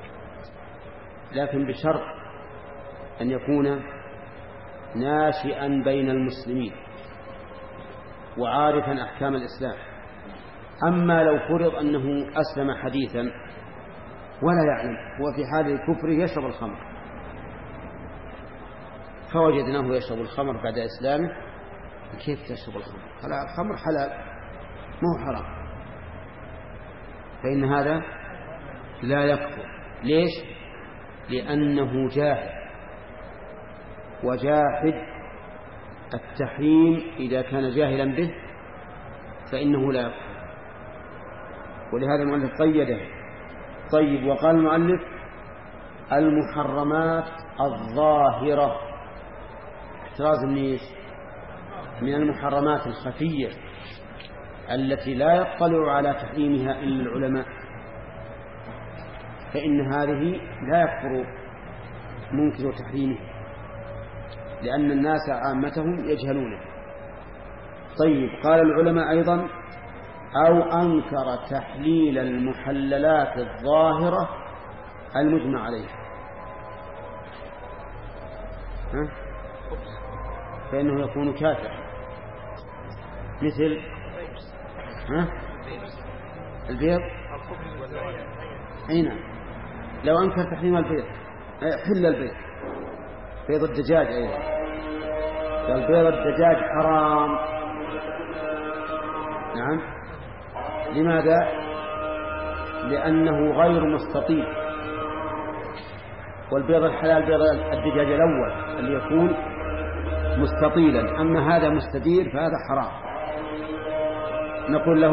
لكن بشرط أن يكون ناشئا بين المسلمين وعارفا أحكام الإسلام. أما لو فرض أنه أسلم حديثا ولا يعلم، هو في حال كفره يشرب الخمر، فوجدناه يشرب الخمر بعد إسلامه، كيف تشرب الخمر؟ الخمر حلال مو حرام، فإن هذا لا يكفر. ليش؟ لأنه جاهل، وجاحد التحريم إذا كان جاهلا به فإنه لا يكفر، ولهذا المؤلف قيده. طيب وقال المؤلف المحرمات الظاهرة، احتراز من ايش؟ من المحرمات الخفية التي لا يطلع على تحريمها إلا العلماء، فإن هذه لا يكفر منكر تحريمه لأن الناس عامتهم يجهلونه. طيب قال العلماء أيضا أو أنكر تحليل المحللات الظاهرة المجمع عليها، ها؟ فإنه يكون كافر، مثل ها؟ البيض. أي نعم، لو أنكر تحريم البيض حل البيض، بيض الدجاج أيضا، قال بيض الدجاج حرام. نعم، لماذا؟ لأنه غير مستطيل، والبيض الحلال بيض الدجاج الأول اللي يكون مستطيلا، أما هذا مستدير فهذا حرام. نقول له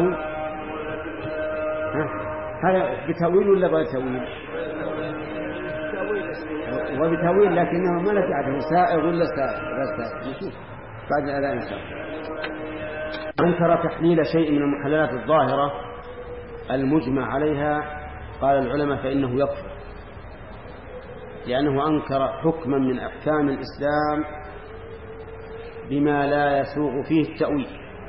ها هذا بتأويل ولا غير تأويل؟ هو بتأويل، لكنه ما لا تعرف سائغ ولا سائغ، نشوف بعد الأذان إن شاء الله. أنكر تحليل شيء من المحللات الظاهرة المجمع عليها قال العلماء فإنه يكفر، لأنه أنكر حكما من أحكام الإسلام بما لا يسوغ فيه التأويل.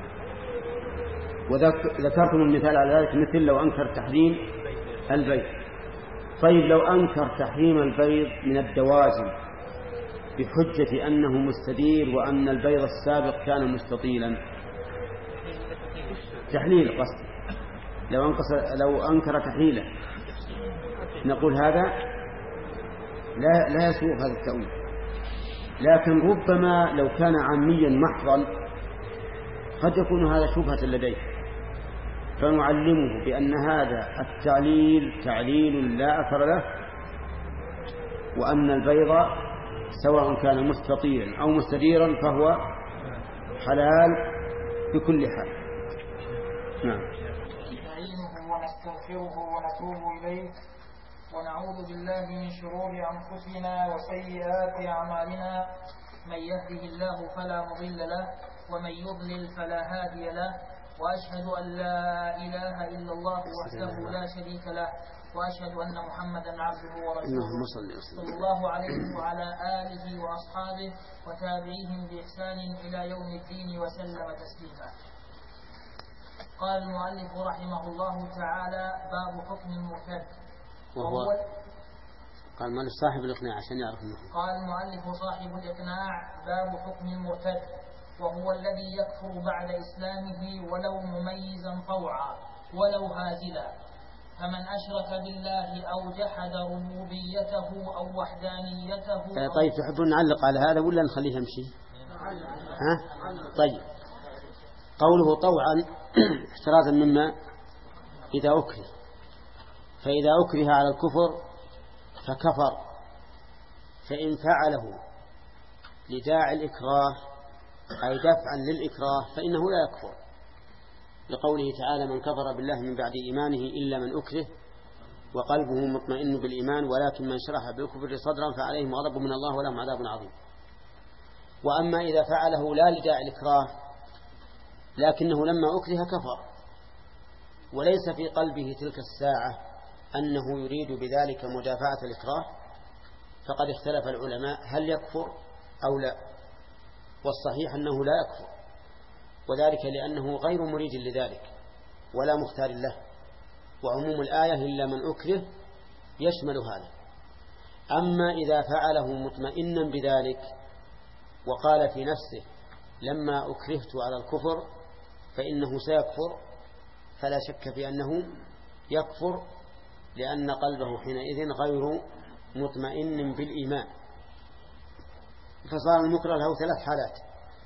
وذكرتم المثال على ذلك، مثل لو أنكر تحريم البيض. طيب لو أنكر تحريم البيض من الدوازن بحجة أنه مستدير وأن البيض السابق كان مستطيلا، تحليل قصد، لو أنكر, لو أنكر تحليله نقول هذا لا, لا يسوغ هذا التأويل. لكن ربما لو كان عاميا محضا قد يكون هذا شبهة لديه، فنعلمه بأن هذا التعليل تعليل لا أثر له، وأن البيض سواء كان مستطيلا أو مستديرا فهو حلال بكل حال. نعم. نستعينه ونستغفره ونتوب إليه ونعوذ بالله من شرور أنفسنا وسيئات أعمالنا من يهده الله فلا مضل له ومن يضلل فلا هادي له وأشهد أن لا إله إلا الله وحده لا شريك له وأشهد أن محمدا عبده ورسوله صلى الله عليه وعلى آله وأصحابه وتابعيهم بإحسان إلى يوم الدين وسلم تسليما. قال المؤلف رحمه الله تعالى: باب حكم المرتد. وهو قال المؤلف صاحب الإقناع عشان يعرف منه. قال المؤلف صاحب الإقناع: باب حكم المرتد، وهو الذي يكفر بعد إسلامه ولو مميزا طوعا ولو هازلا، فمن أشرك بالله أو جحد ربوبيته أو وحدانيته. طيب تحبون نعلق على هذا ولا نخليه يمشي؟ ها؟ طيب، قوله طوعا احترازا مما إذا أكره، فإذا أكره على الكفر فكفر، فإن فعله لداعي الإكراه أي دفعا للإكراه فإنه لا يكفر، لقوله تعالى: من كفر بالله من بعد إيمانه إلا من أكره وقلبه مطمئن بالإيمان ولكن من شرح بالكفر صدرا فعليهم غضب من الله ولهم عذاب عظيم. وأما إذا فعله لا لداعي الإكراه لكنه لما أكره كفر وليس في قلبه تلك الساعة أنه يريد بذلك مدافعة الإكراه، فقد اختلف العلماء هل يكفر أو لا، والصحيح أنه لا يكفر، وذلك لأنه غير مريد لذلك ولا مختار له، وعموم الآية إلا من أكره يشمل هذا. أما إذا فعله مطمئنا بذلك وقال في نفسه لما أكرهت على الكفر فإنه سيكفر، فلا شك في أنه يكفر، لأن قلبه حينئذ غير مطمئن بالإيمان. فصار المكره له ثلاث حالات: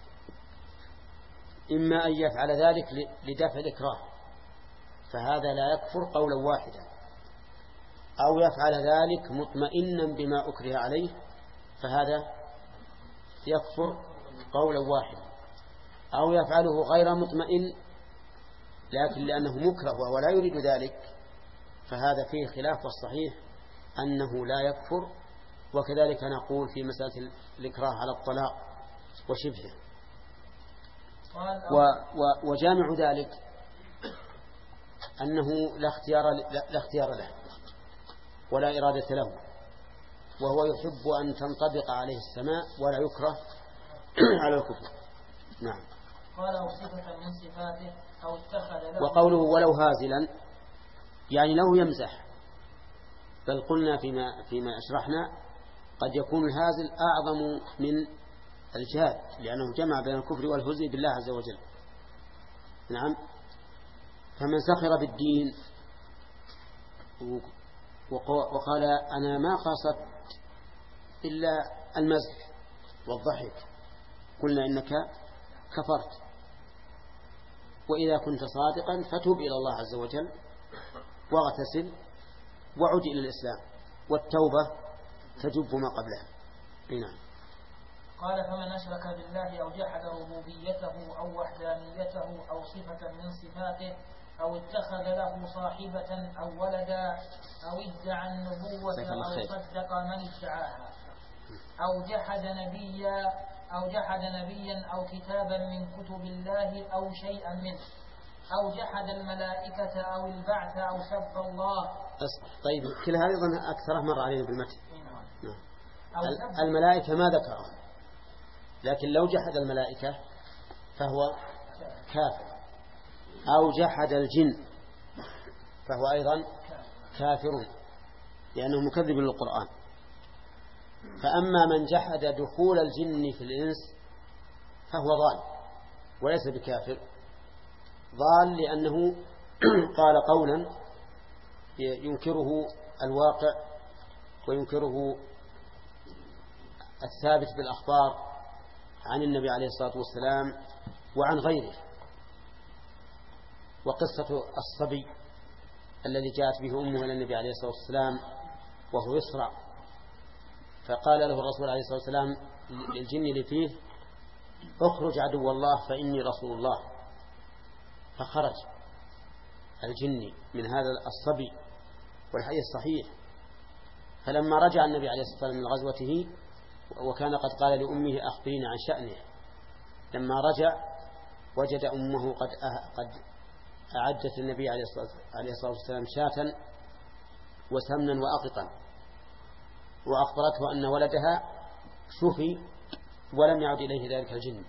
إما أن يفعل ذلك لدفع الإكراه فهذا لا يكفر قولا واحدا، أو يفعل ذلك مطمئنا بما أكره عليه فهذا يكفر قولا واحدا، أو يفعله غير مطمئن لكن لأنه مكره وهو لا يريد ذلك فهذا فيه خلاف، والصحيح أنه لا يكفر. وكذلك نقول في مسألة الإكراه على الطلاق وشبهه. و و وجامع ذلك أنه لا اختيار, لا اختيار له ولا إرادة له، وهو يحب أن تنطبق عليه السماء ولا يكره على الكفر. نعم. قال: أو صفة من صفاته أو اتخذ له. وقوله ولو هازلا يعني لو يمزح، بل قلنا فيما, فيما أشرحنا قد يكون الهازل أعظم من الجهاد، لأنه جمع بين الكفر والهزء بالله عز وجل. نعم. فمن سخر بالدين وقال أنا ما قصدت إلا المزح والضحك قلنا إنك كفرت، وإذا كنت صادقا فتوب إلى الله عز وجل واغتسل وعد إلى الإسلام، والتوبة تجب ما قبلها. نعم. قال: فمن أشرك بالله أو جحد ربوبيته أو وحدانيته أو صفة من صفاته أو اتخذ له صاحبة أو ولدا أو ادعى النبوة أو صدق من ادعاها أو جحد نبيا أو جحد نبيا أو كتابا من كتب الله أو شيئا منه أو جحد الملائكة أو البعث أو سب الله. طيب، كل هذا أيضا أكثره مر علينا بالمتن. الملائكة ما ذكرها، لكن لو جحد الملائكة فهو كافر، أو جحد الجن فهو أيضا كافر لأنه مكذب للقرآن. فأما من جحد دخول الجن في الإنس فهو ضال وليس بكافر، ضال لأنه قال قولا ينكره الواقع وينكره الثابت بالأخبار عن النبي عليه الصلاة والسلام وعن غيره. وقصة الصبي الذي جاءت به أمه إلى النبي عليه الصلاة والسلام وهو يصرع، فقال له الرسول عليه الصلاة والسلام للجن اللي فيه: اخرج عدو الله فإني رسول الله. فخرج الجن من هذا الصبي، والحديث صحيح، فلما رجع النبي عليه الصلاة والسلام من غزوته وكان قد قال لأمه أخبرين عن شأنه، لما رجع وجد أمه قد قد أعدت للنبي عليه الصلاة والسلام شاة وسمنا وأقطا، وأخبرته أن ولدها شفي ولم يعد إليه ذلك الجن.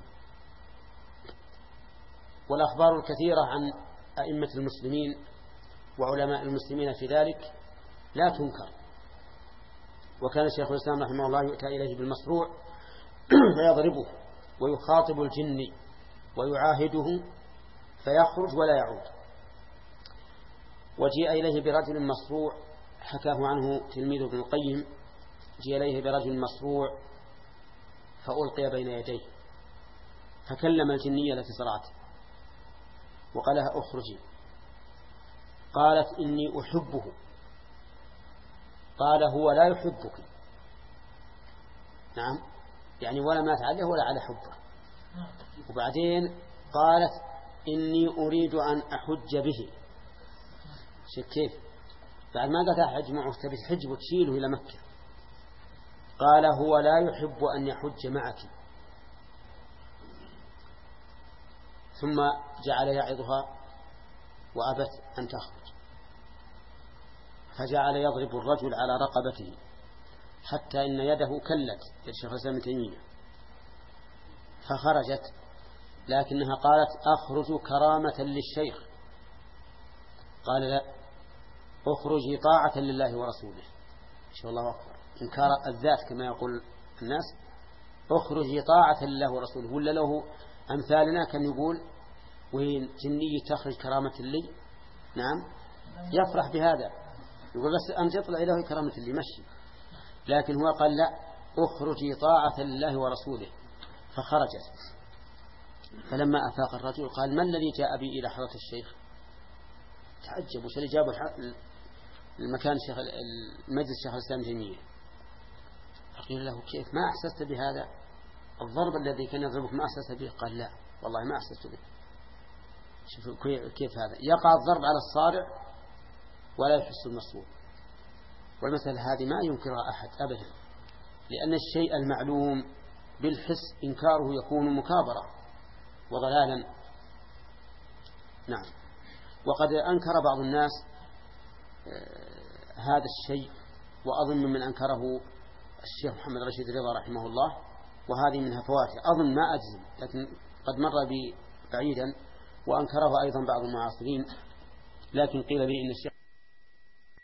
والأخبار الكثيرة عن أئمة المسلمين وعلماء المسلمين في ذلك لا تنكر. وكان شيخ الإسلام رحمه الله يؤتى إليه بالمصروع فيضربه ويخاطب الجن ويعاهده فيخرج ولا يعود. وجيء إليه برجل مصروع حكاه عنه تلميذ ابن القيم، جاء إليه برجل مصروع فألقي بين يديه فكلم الجنية التي صرعته وقال لها أخرجي. قالت إني أحبه. قال هو لا يحبك. نعم، يعني ولا مات عليه ولا على حبه. وبعدين قالت إني أريد أن أحج به. كيف بعد ما قالت أحج معه تبي تحج وتشيله إلى مكة؟ قال هو لا يحب أن يحج معك. ثم جعل يعظها وأبت أن تخرج، فجعل يضرب الرجل على رقبته حتى إن يده كلت يد شيخ الإسلام ابن تيمية، فخرجت، لكنها قالت أخرج كرامة للشيخ. قال لا، أخرجي طاعة لله ورسوله. إن شاء الله أكبر، إنكار الذات كما يقول الناس. أخرجي طاعة لله ورسوله. ولا له أمثالنا كان يقول وين جني تخرج كرامة لي؟ نعم، يفرح بهذا، يقول بس أن تطلع إليه كرامة لي مشي. لكن هو قال لا، أخرجي طاعة لله ورسوله. فخرجت. فلما أفاق الرجل قال ما الذي جاء بي إلى حضرة الشيخ؟ تعجب وش اللي جابه المكان الشيخ المجلس الشيخ الإسلام تيمية. فقيل له كيف ما أحسست بهذا الضرب الذي كان يضربك؟ ما أحسست به؟ قال لا والله ما أحسست به. شوفوا كيف هذا يقع الضرب على الصارع ولا يحس المصروع. والمسألة هذه ما ينكرها أحد أبدا، لأن الشيء المعلوم بالحس إنكاره يكون مكابرة وضلالا. نعم. وقد أنكر بعض الناس هذا الشيء، وأظن من أنكره الشيخ محمد رشيد رضا رحمه الله، وهذه من هفواته، أظن ما أجزم لكن قد مر بي بعيدا. وأنكره أيضا بعض المعاصرين، لكن قيل لي إن الشيخ